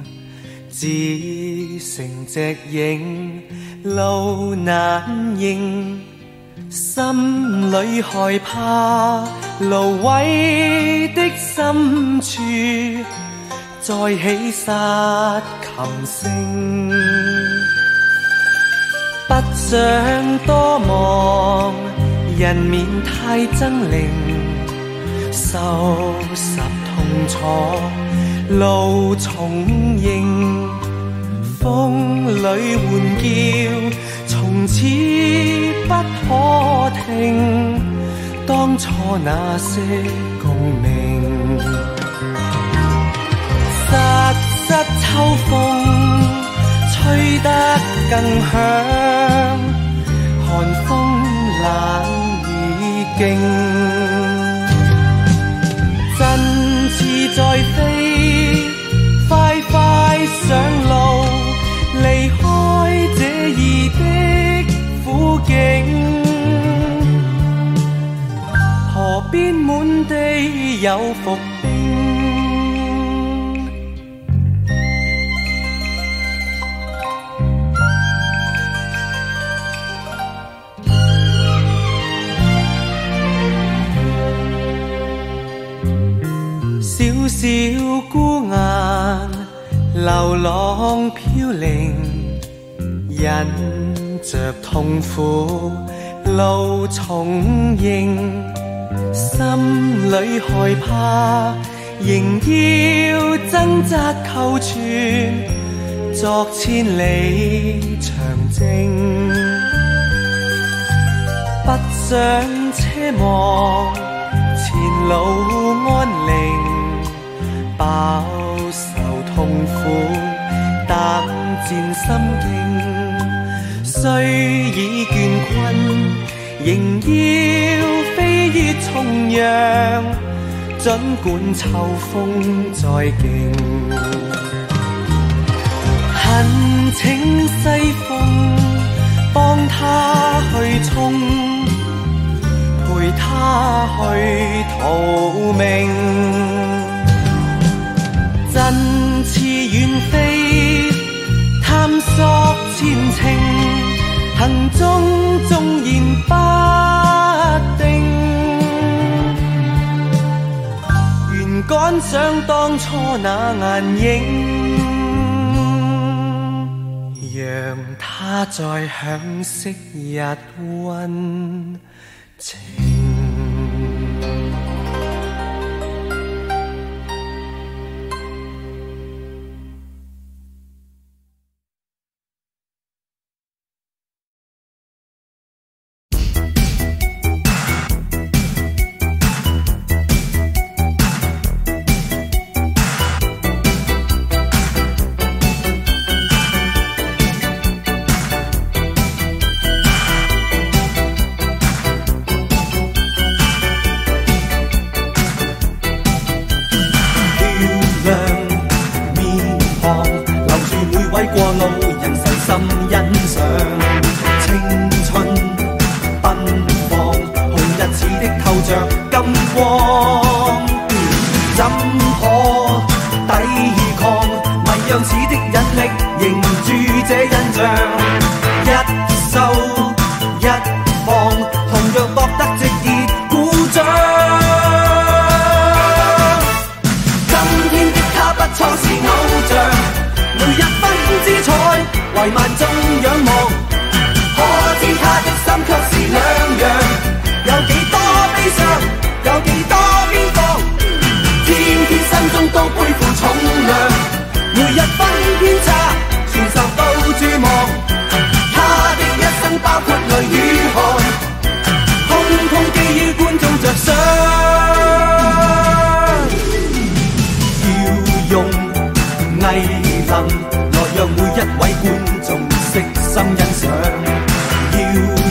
只剩隻影路難認，心裏害怕蘆葦的深處再起殺琴聲，不想多望人面太猙獰，收拾痛楚路重迎，風裏喚叫從此不可聽，當初那些共鳴，瑟瑟秋風吹得更響，寒風冷已經，振翅再飛，快快上路，離開這異的苦境。河邊滿地有伏兵，小小孤雁流浪飄零，忍着痛苦路重迎，心裏害怕仍要掙扎求存，作千里長征，不想奢望前路安寧，飽受痛苦膽戰心驚，雖已倦困仍要飛越重洋，儘管秋風再勁，懇請西風幫他去衝，陪他去逃命，振翅遠飛，探索前程，行蹤縱然不定，願趕上當初那顏影，讓他再享昔日溫情。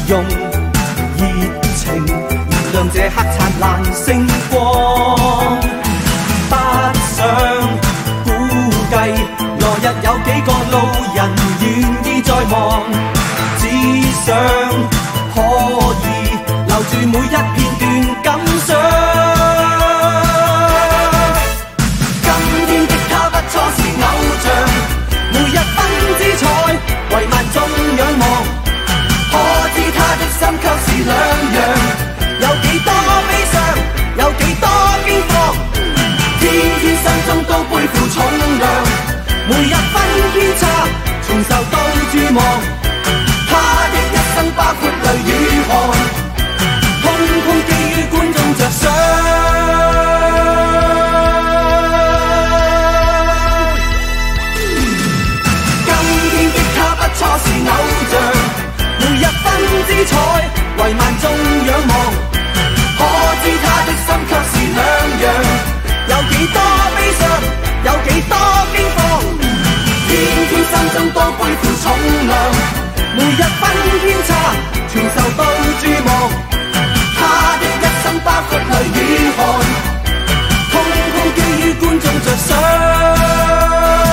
用熱情燃亮這刻燦爛星光。不想估計來日有幾個路人願意再望，只想可以留住每一片段感想。今天的他不錯是偶像，每一分姿彩為萬眾仰望，可知他的心卻是兩樣，有幾多悲傷，有幾多驚慌，天天心中都背負重量，每一分偏差從受到注望，他的一生包括淚與汗，通通基於觀眾着想。今天的他不錯是偶像，每一分姿彩為萬眾仰望，可知他的心卻是兩樣，有幾多悲傷，有幾多驚慌，天天心中都背負重量，每一分偏差全受到注望，他的一生包括淚與汗，通通基於觀眾着想。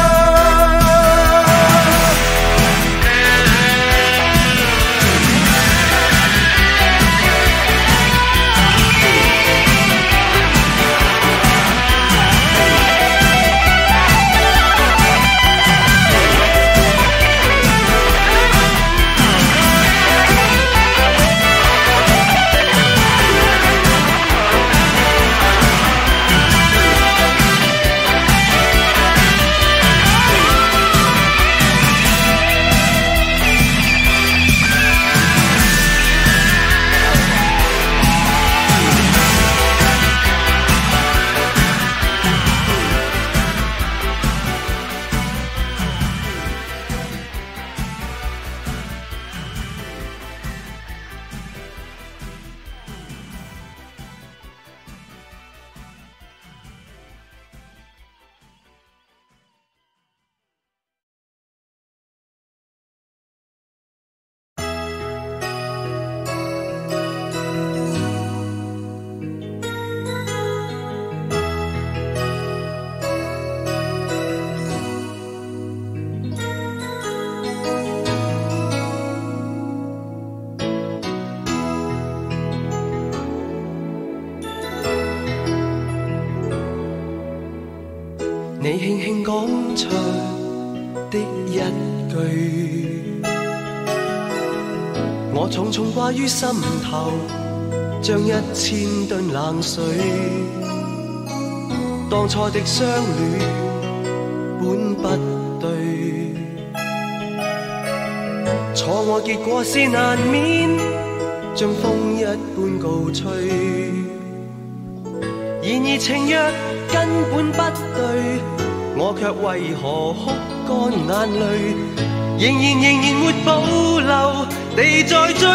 你輕輕講出的一句，我重重掛於心頭，像1000噸冷水。當初的相戀本不對，錯我結果是難免，像風一般告吹。然而情若根本不對，我卻為何哭乾眼淚，仍然沒保留地再追。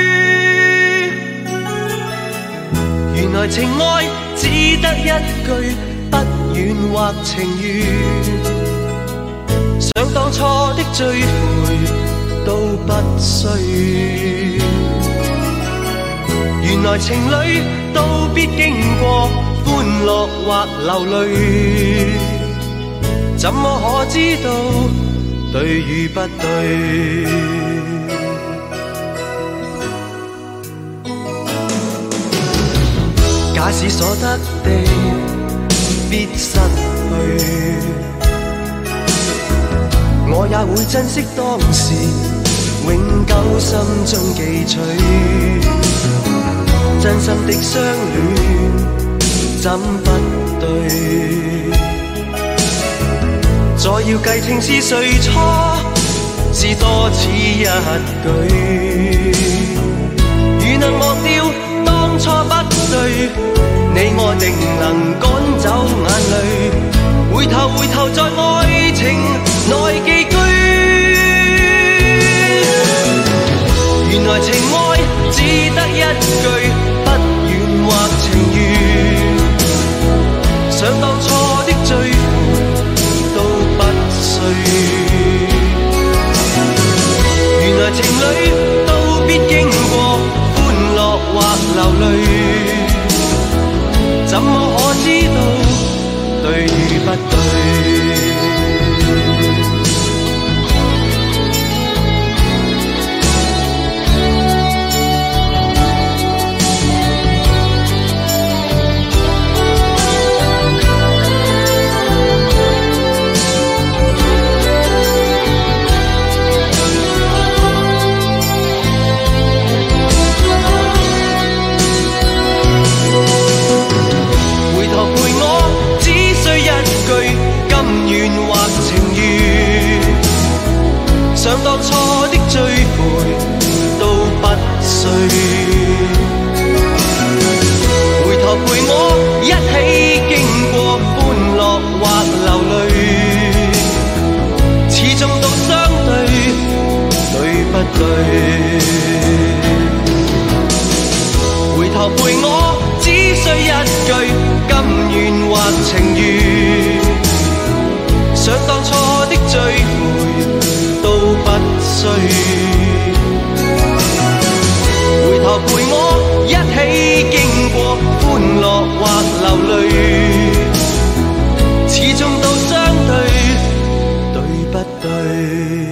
原來情愛只得一句不願或情願，想當初的追悔都不需。原來情侶都必經過歡樂或流淚，怎麼可知道對與不對？假使所得的必失去，我也會珍惜當時，永久心中記取。真心的相戀怎不對？再要計情是誰錯，是多此一句。如能忘掉當初不對，你我定能趕走眼淚，回頭在愛情內寄居。原來情愛只得一句不願或情願，想當初的追悔都不需。原來情侶都必經過怎麼可知道對與不對？想當初的追悔都不需，回頭陪我一起經過歡樂或流淚，始終都相對，對不對？回頭陪我只需一句甘願或情願，想當初的追悔都不需，回頭陪我一起經過歡樂或流淚，始終都相對，對不對？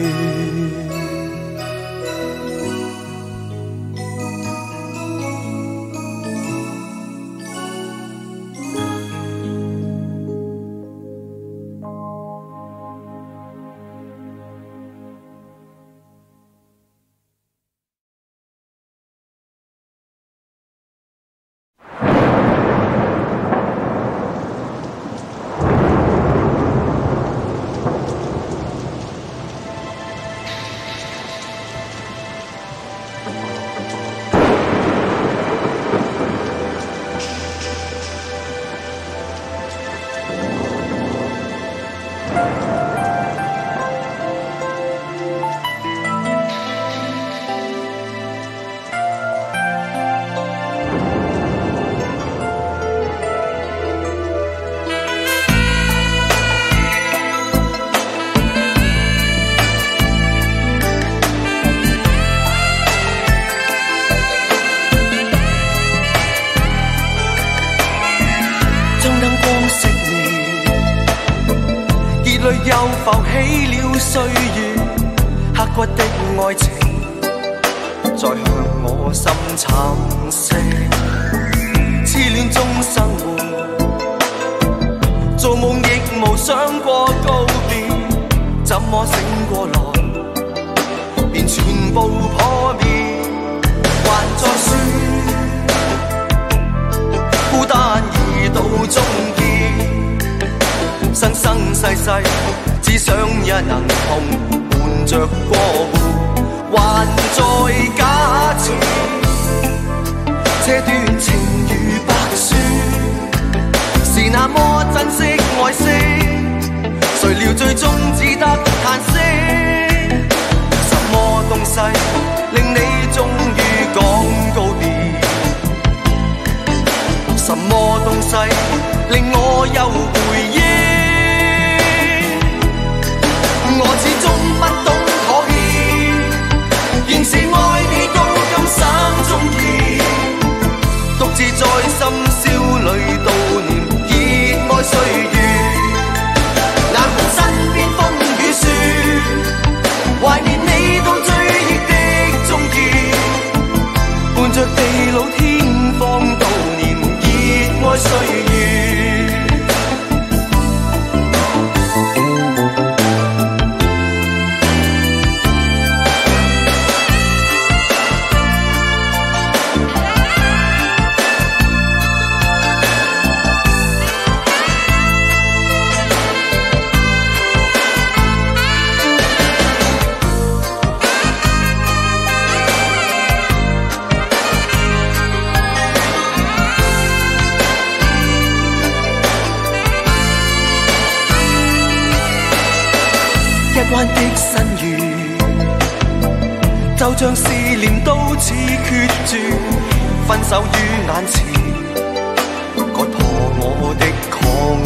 又浮起了歲月，刻骨的愛情在向我心沉息。痴戀中生活，做夢亦無想過告別，怎麼醒過來，便全部破滅。還在說孤單已到終結，生生世世只想也能同伴着過活，還在假設這段情如白雪，是那麼珍惜愛惜，誰料最終只得嘆息。什麼東西令你終於講告別？什麼東西令我又回憶？我始終不懂妥協，仍是愛你到今生終結，獨自在深宵裏悼念熱愛歲月。眼看身邊風雨雪，懷念你到追憶的終結，伴着地老天荒悼念熱愛歲月。一彎的新月，就像思念都似決絕，分手於眼前，割破我的狂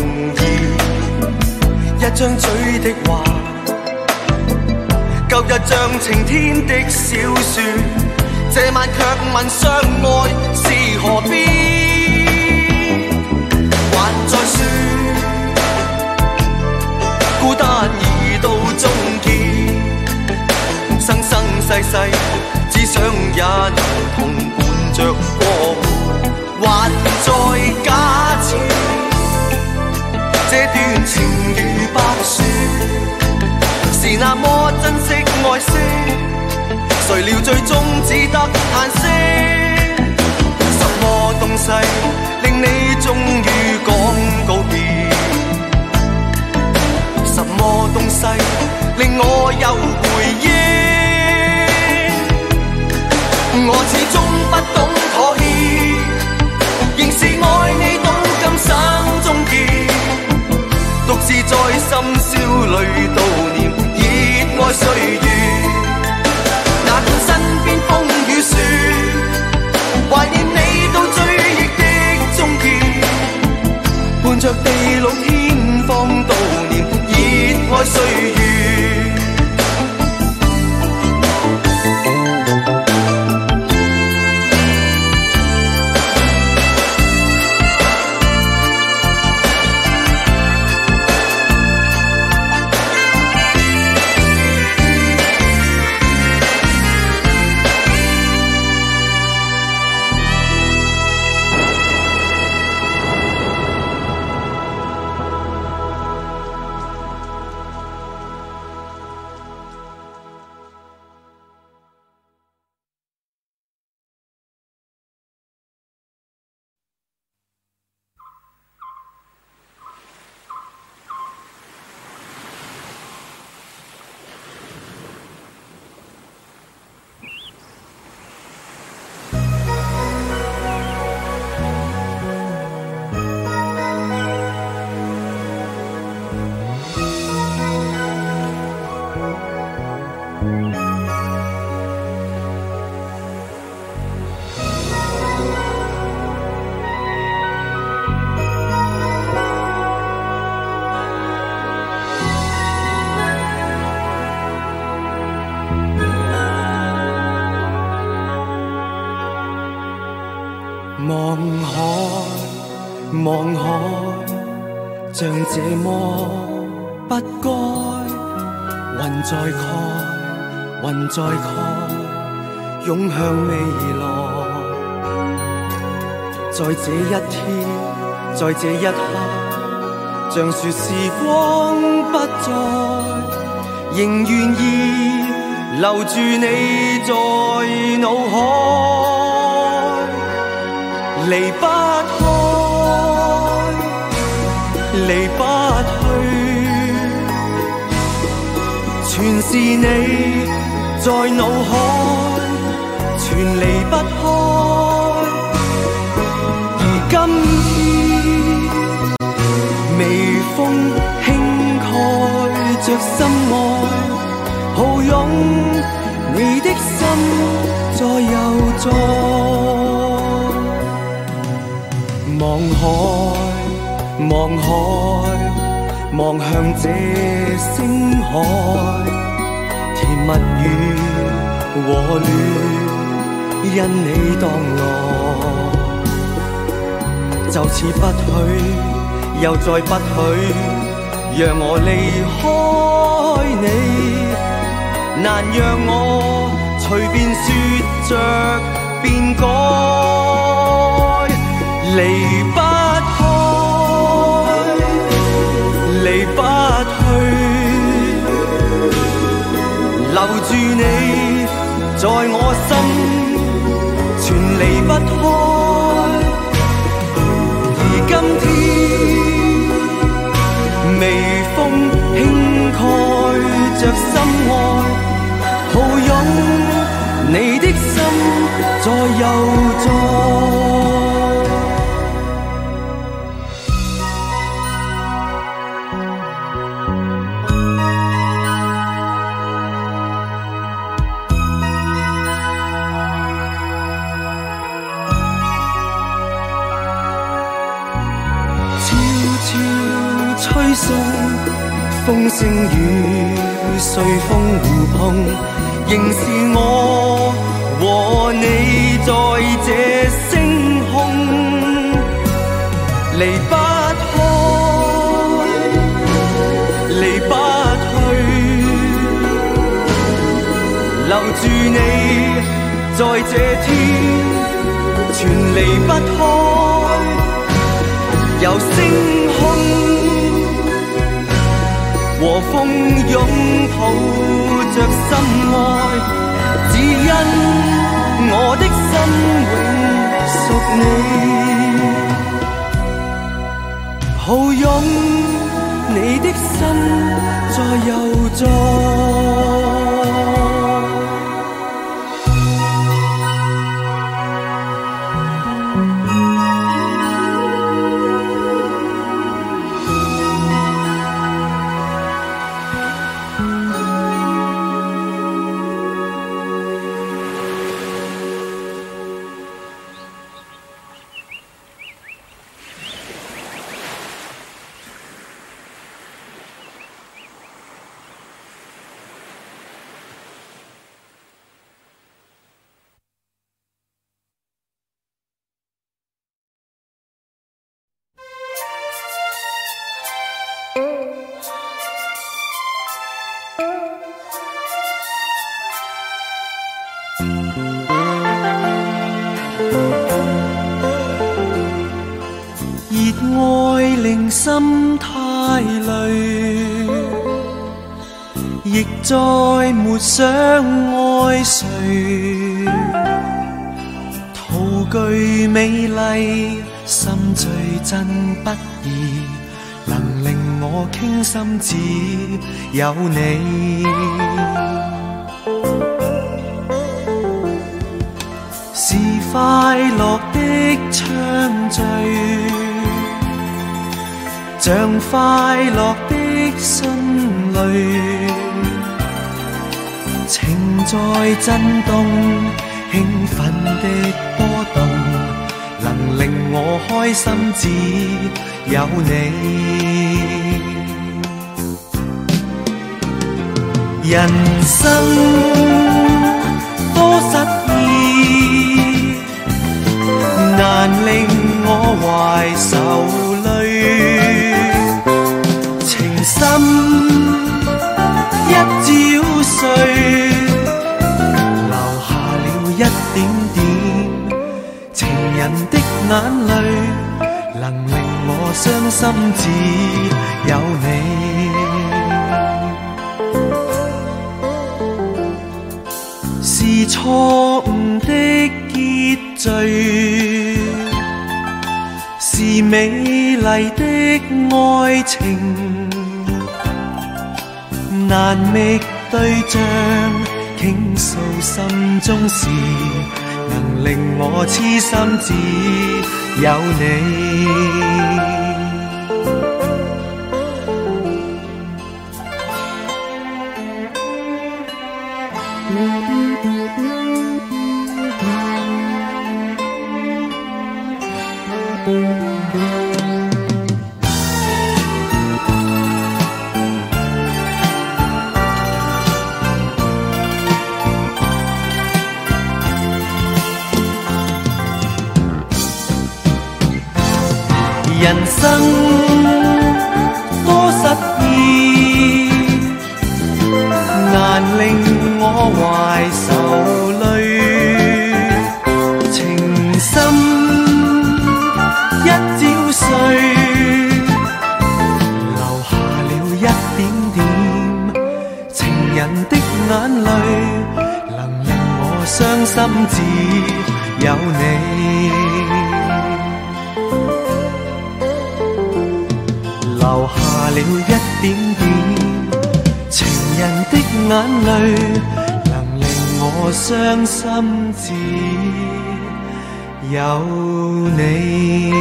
熱。一張嘴的話，舊日像晴天的小説，這晚卻問相愛是何必？ 西，只想一同伴着過活，還在假設這段情如白雪，是那麼珍惜愛惜，誰料最終只得嘆息。什麼東西令你終於講告別？什麼東西令我有回憶？我始終不懂妥協，仍是愛你到今生終結，獨自在深宵裏悼念熱愛歲月。那管身邊風雨雪，懷念你到追憶的終結，伴着地老天荒悼念熱愛歲月。望海，像這麼不該。雲在蓋，雲在蓋，湧向未來。在這一天，在這一刻，像說時光不再，仍願意留住你在腦海，離不開。離不去，全是你在腦海，全離不開。而今天，微風輕蓋着心愛，抱擁你的心再又再。望海。望海，望向這星海，甜蜜語和戀，因你當來。就此不許，又再不許，讓我離開你，難讓我隨便說着便改，離不開。離不去，留住你在我心，全離不開。而今天，微風輕蓋着心愛，抱擁你的心再又再。吹送風聲與隨風互碰，仍是我和你在這星空，離不開，離不去，留住你，在這天全離不開，由星空和風擁抱着心愛，只因我的心永屬你，抱擁你的心在遊在。令心太累，亦再沒想愛誰。陶具美麗，心醉真不易，能令我傾心只有你。是快樂的暢醉，像快樂的迅雷，情在震動，興奮的波動，能令我開心只有你。人生多失意，難令我懷愁淚。心一朝睡，留下了一點點情人的眼淚，能令我傷心只有你。是錯誤的結局，是美麗的愛情，難覓對象傾訴心中事，能令我痴心只有你。人生多失意，難令我懷愁淚。情深一朝睡，留下了一點點情人的眼淚，能令我傷心只有你。留下了一點點情人的眼淚，能令我傷心只有你。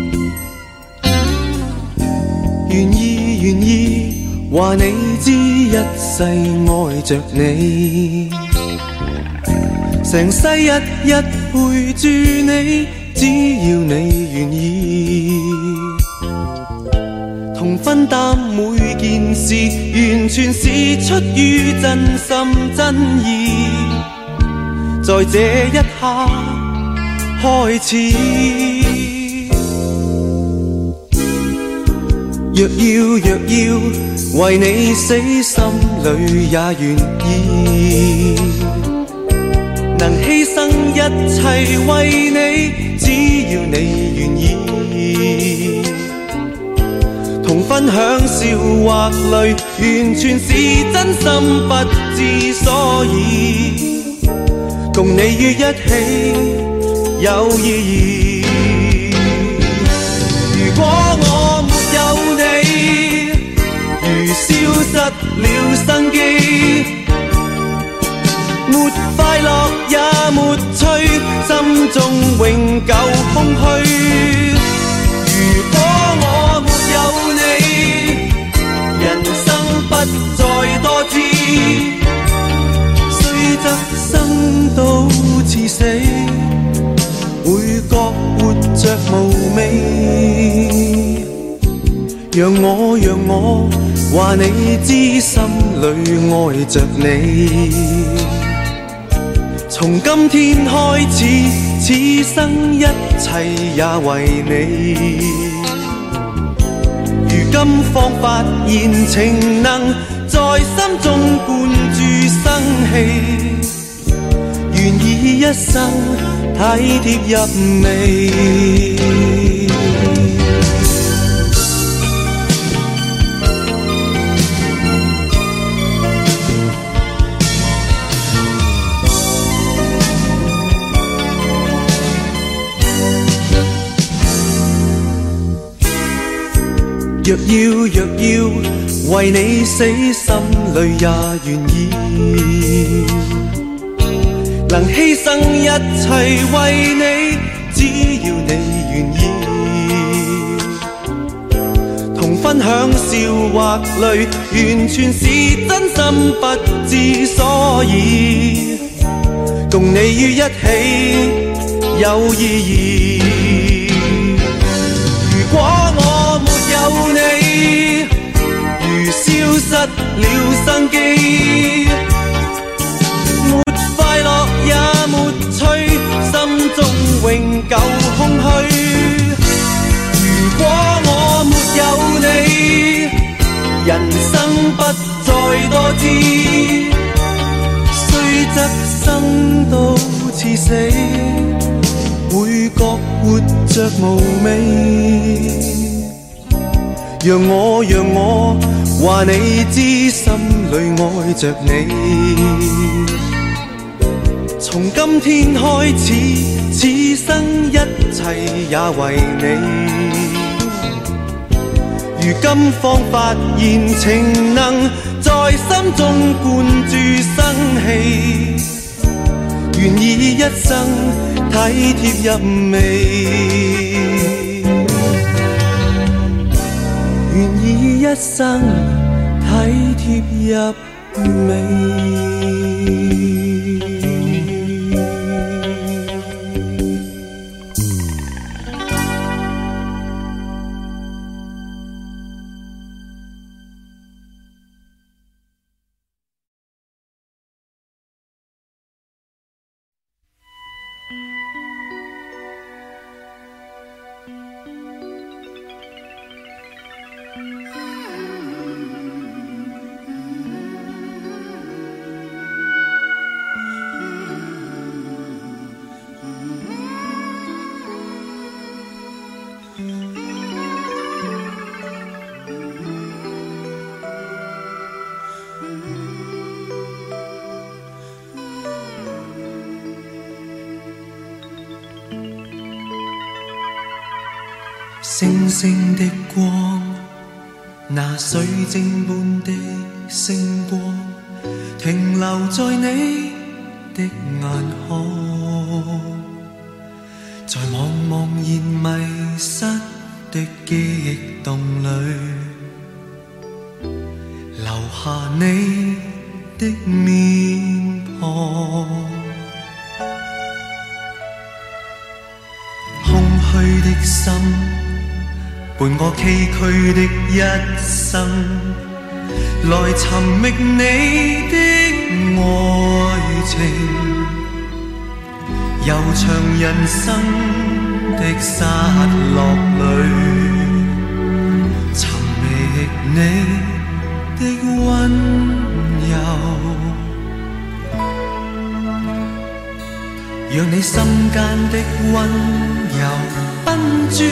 願意話你知一世愛着你，成世日日陪住你，只要你願意，同分擔每件事，完全是出於真心真意，在這一刻開始。若要為你死，心裏也願意，能犧牲一切為你，只要你願意，同分享笑或淚，完全是真心不知所以，共你於一起有意義。如果我沒有你，如消失了生機，沒快樂也沒趣，心中永久空虛。如果我沒有你，人生不再多姿，雖則生到似死，會覺活着無味。讓我話你知，心裏愛着你，從今天開始，此生一切也為你。如今方發現情能在心中灌注生氣，願意一生體貼入微。若要為你死，心裏也願意，能犧牲一切為你，只要你願意，同分享笑或淚，完全是真心不知所以，共你於一起有意義。如果我沒有你，如消失了生機，沒快樂也沒趣，心中永久空虛。如果我沒有你，人生不再多姿，雖則生到似死，會覺活着無味。讓我話你知，心裏愛着你，從今天開始，此生一切也為你。如今方發現情能在心中灌注生氣，願意一生體貼入微，願意一生體貼入微。星星的光，那水晶般的星光，停留在你的眼眶，在茫茫然迷失的激動裏，留下你的面庞。空虚的心伴我崎岖的一生，來尋覓你的愛情，悠長人生的失落裏，尋覓你的溫柔，讓你心間的溫柔奔珠，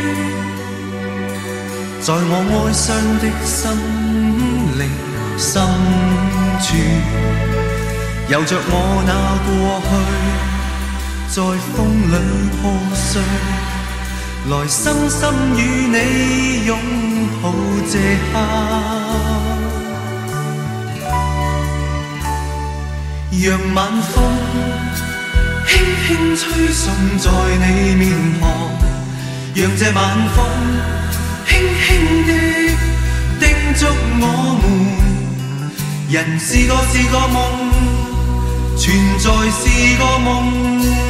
在我哀傷的心靈深處，由着我那過去，在風裏破碎，來深深與你擁抱這刻，讓晚風輕輕吹送在你面龐，讓這晚風輕輕的叮囑我們，人是個夢，存在是個夢。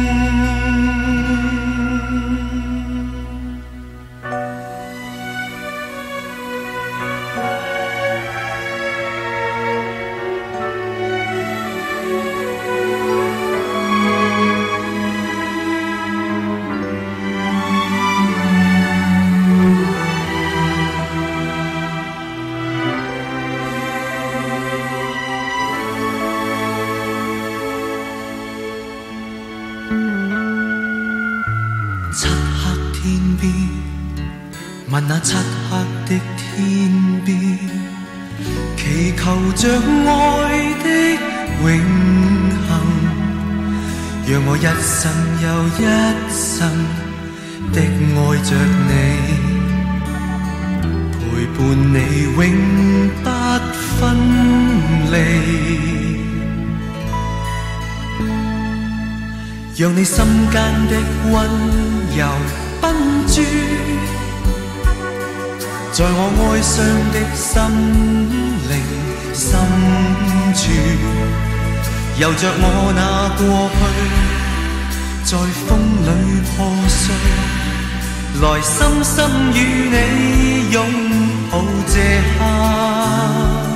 問那漆黑的天邊，祈求着愛的永恆，讓我一生又一生的愛着你，陪伴你永不分離，讓你心間的溫柔奔珠，在我哀傷的心靈深處，由着我那過去，在風裏破碎，來深深與你擁抱這刻，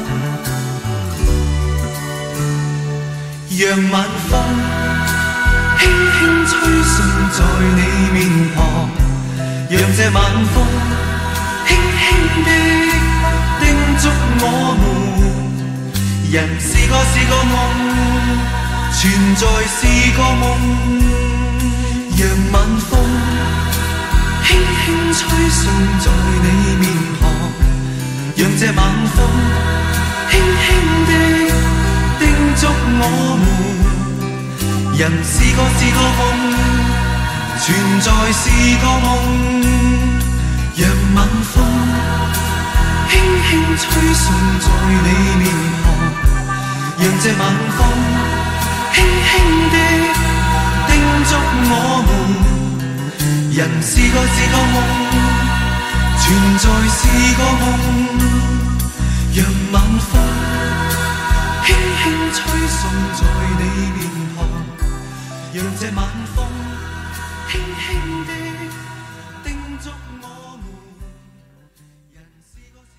讓晚風輕輕吹送在你面龐，讓這晚風輕輕的叮囑我們，人是個夢，存在是個夢，讓晚風輕輕吹送在你面龐，讓這晚風輕輕的叮囑我們，人是個夢，存在是個夢，讓晚風輕輕吹送在你面龐，讓這晚風輕輕的叮囑我們，人是個夢，存在是個夢，讓晚風輕輕吹送在你面龐，讓這晚風輕輕的叮囑我們，人是個夢。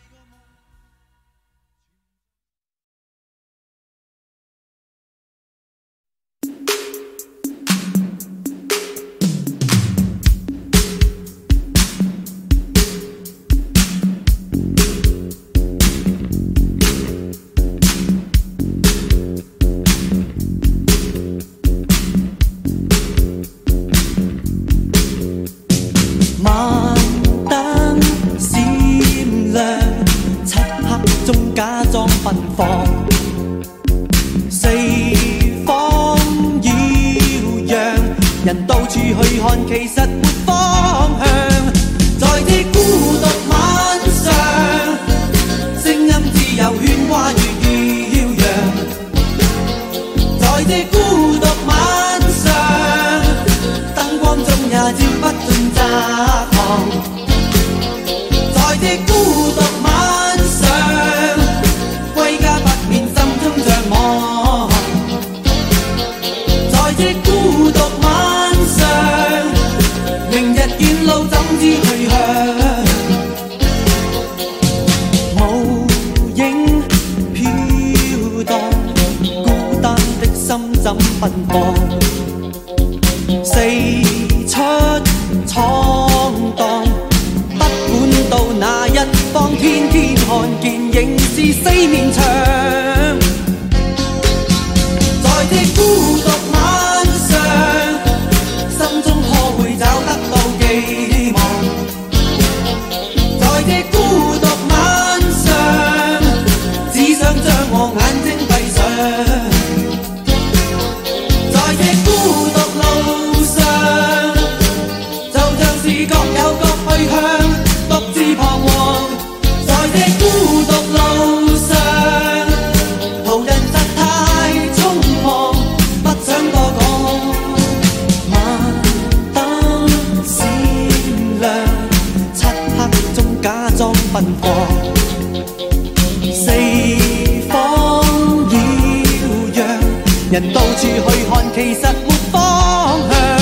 奔放，四方擾攘，人到處去看，其實沒方向。在這孤獨晚上，聲音自由喧嘩如耀揚。在這孤獨晚上，燈光中也照不盡窄巷。在這孤獨晚上， 心怎奔放？四出闖蕩，不管到哪一方，天天看見仍是四面牆。在這孤獨晚上，心中可會找得到寄望？在這孤獨晚上，只想將我眼睛閉上。在這孤獨路上，就像是各有各去向，獨自彷徨。在這孤獨路上，途人實太匆忙，不想多講。晚燈閃亮，漆黑中假裝奔放，四方擾攘，人到處去看，其實沒方向。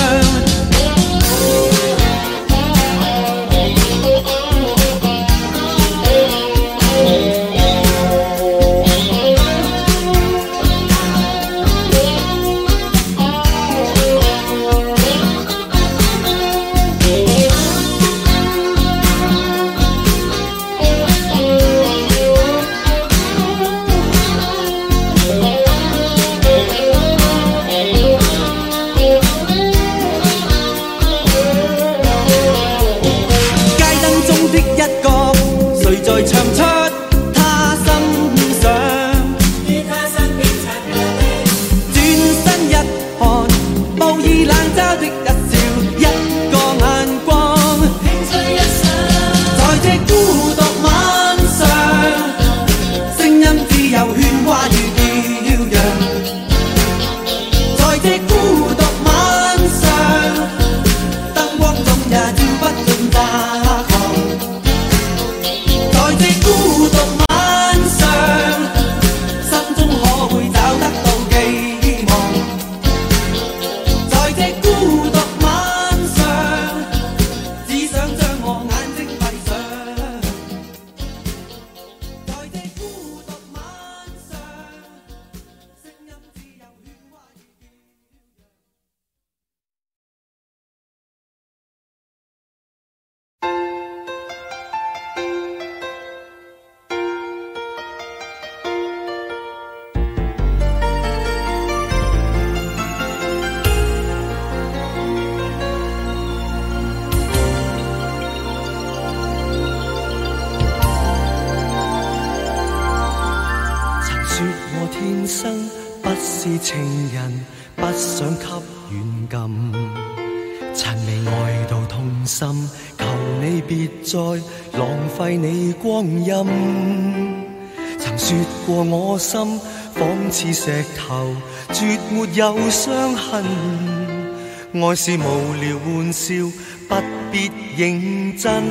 情人不想給軟禁，趁未愛到痛心，求你別再浪費你光陰。曾說過我心仿似石頭，絕沒有傷痕。愛是無聊玩笑，不必認真。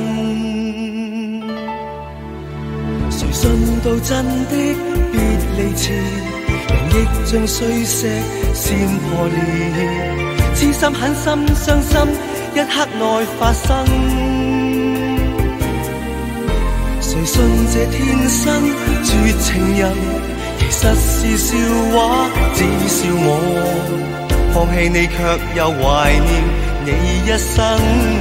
誰信到真的別離前，亦像碎石閃破裂，痴心狠心傷心，一刻內發生。誰信這天生絕情人，其實是笑話，只笑我放棄你，卻又懷念你一生。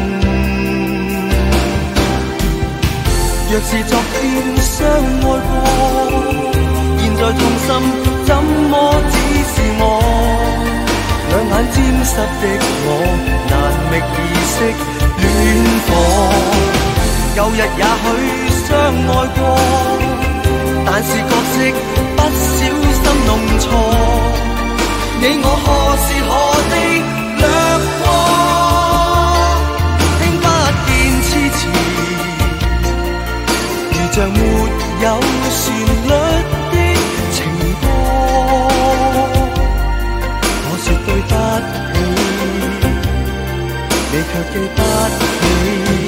若是昨天相愛過，現在痛心怎麼只是我？兩眼沾濕的我，難覓意識戀火。舊日也許相愛過，但是角色不小心弄錯。你我何時何地掠過，聽不見痴詞，如像沒有旋律的情歌。我說對不起，你卻記不起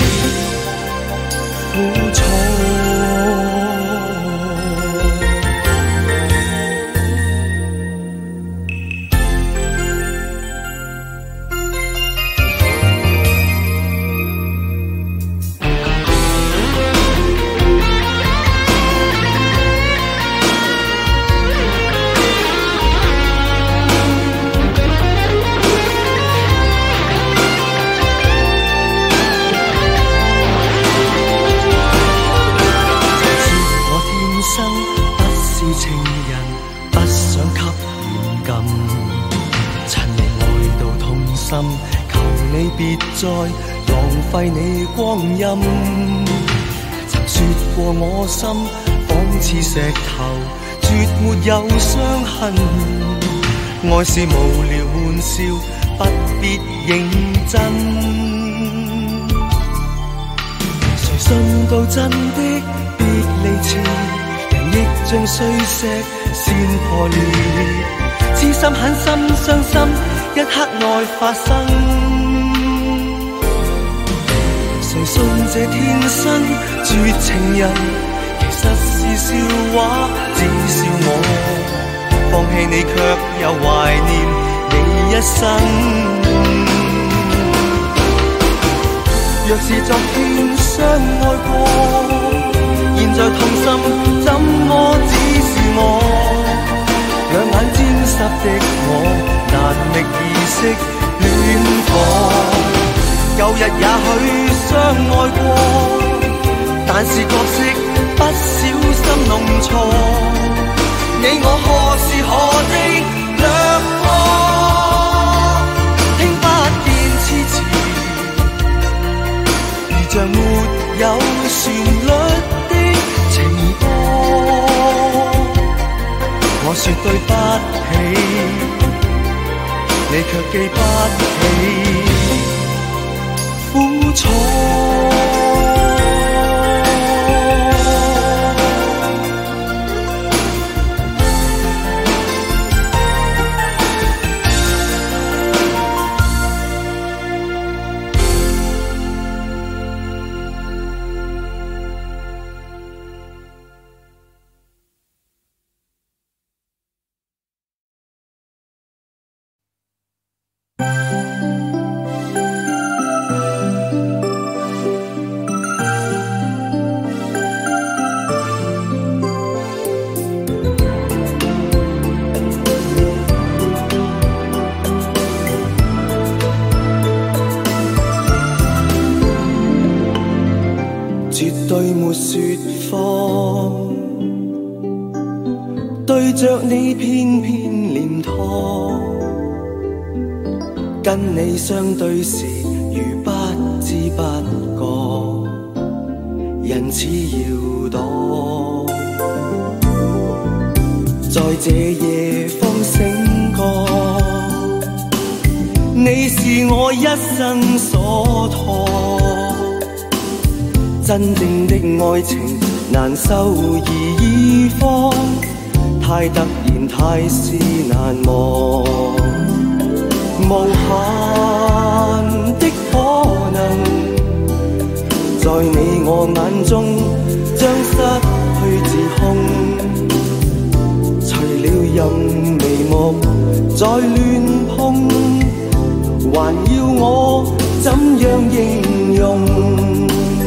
苦楚。 趁你愛到痛心，求你別再浪費你光陰。曾說過我心仿似石頭，絕沒有傷痕。愛是無聊玩笑，不必認真。誰信到真的別離前，人亦像碎石先破裂。痴心狠心傷心，一刻內發生。誰信這天生絕情人，其實是笑話，只笑我放棄你，卻又懷念你一生。若是昨天相愛過，現在痛心怎麼只是我？兩眼沾濕的我，難覓意識戀火。舊日也許相愛過，但是角色不小心弄錯。你我何時何地掠過，聽不見痴詞，如像沒有旋律的情歌。我說對不起，你卻記不起苦楚。着你偏偏臉駝，跟你相對時如不知不覺，人似搖動。在這夜方醒覺，你是我一生所託。真正的愛情難收而放，太突然，太是難忘。無限的可能，在你我眼中將失去自控。除了任眉目再亂碰，還要我怎樣形容？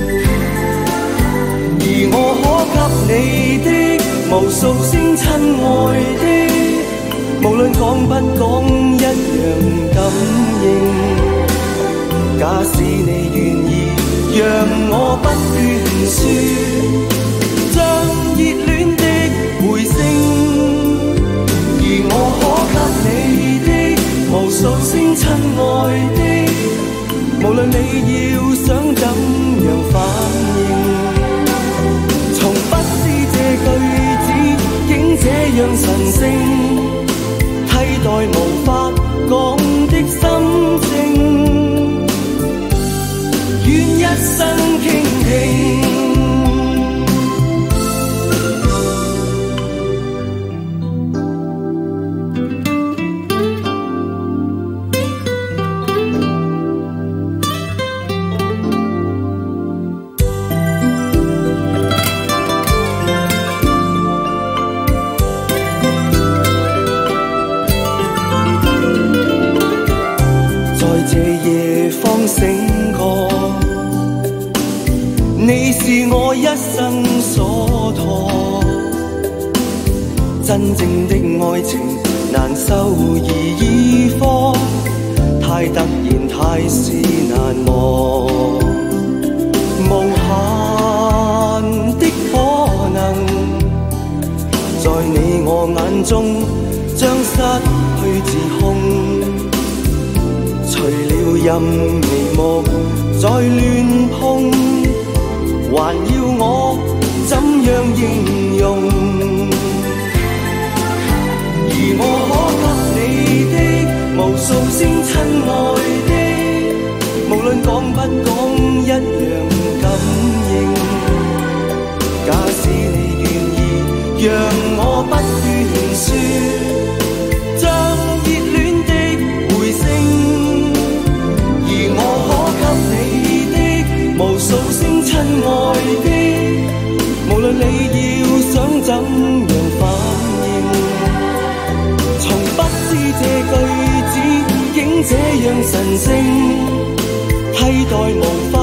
而我可給你的無數聲親愛的，無論講不講一樣感應。假使你願意讓我不斷說，將熱戀的回聲。而我可給你的無數聲親愛的，無論你要想怎樣反應。從不知這句竟這樣神聖，替代無法講的心聲，願一生傾聽。醒覺，你是我一生所託。真正的愛情難收而已放，太突然，太是難忘。無限的可能，在你我眼中將失去自空，除了任眉目在亂碰，還要我怎樣形容？而我可給你的無數聲親愛的，無論講不講一樣感應。假使你願意讓我不斷說，像熱戀的回聲，而我可給你的無數聲親愛的，無論你要想怎樣反應，從不知這句子竟這樣神聖，替代無法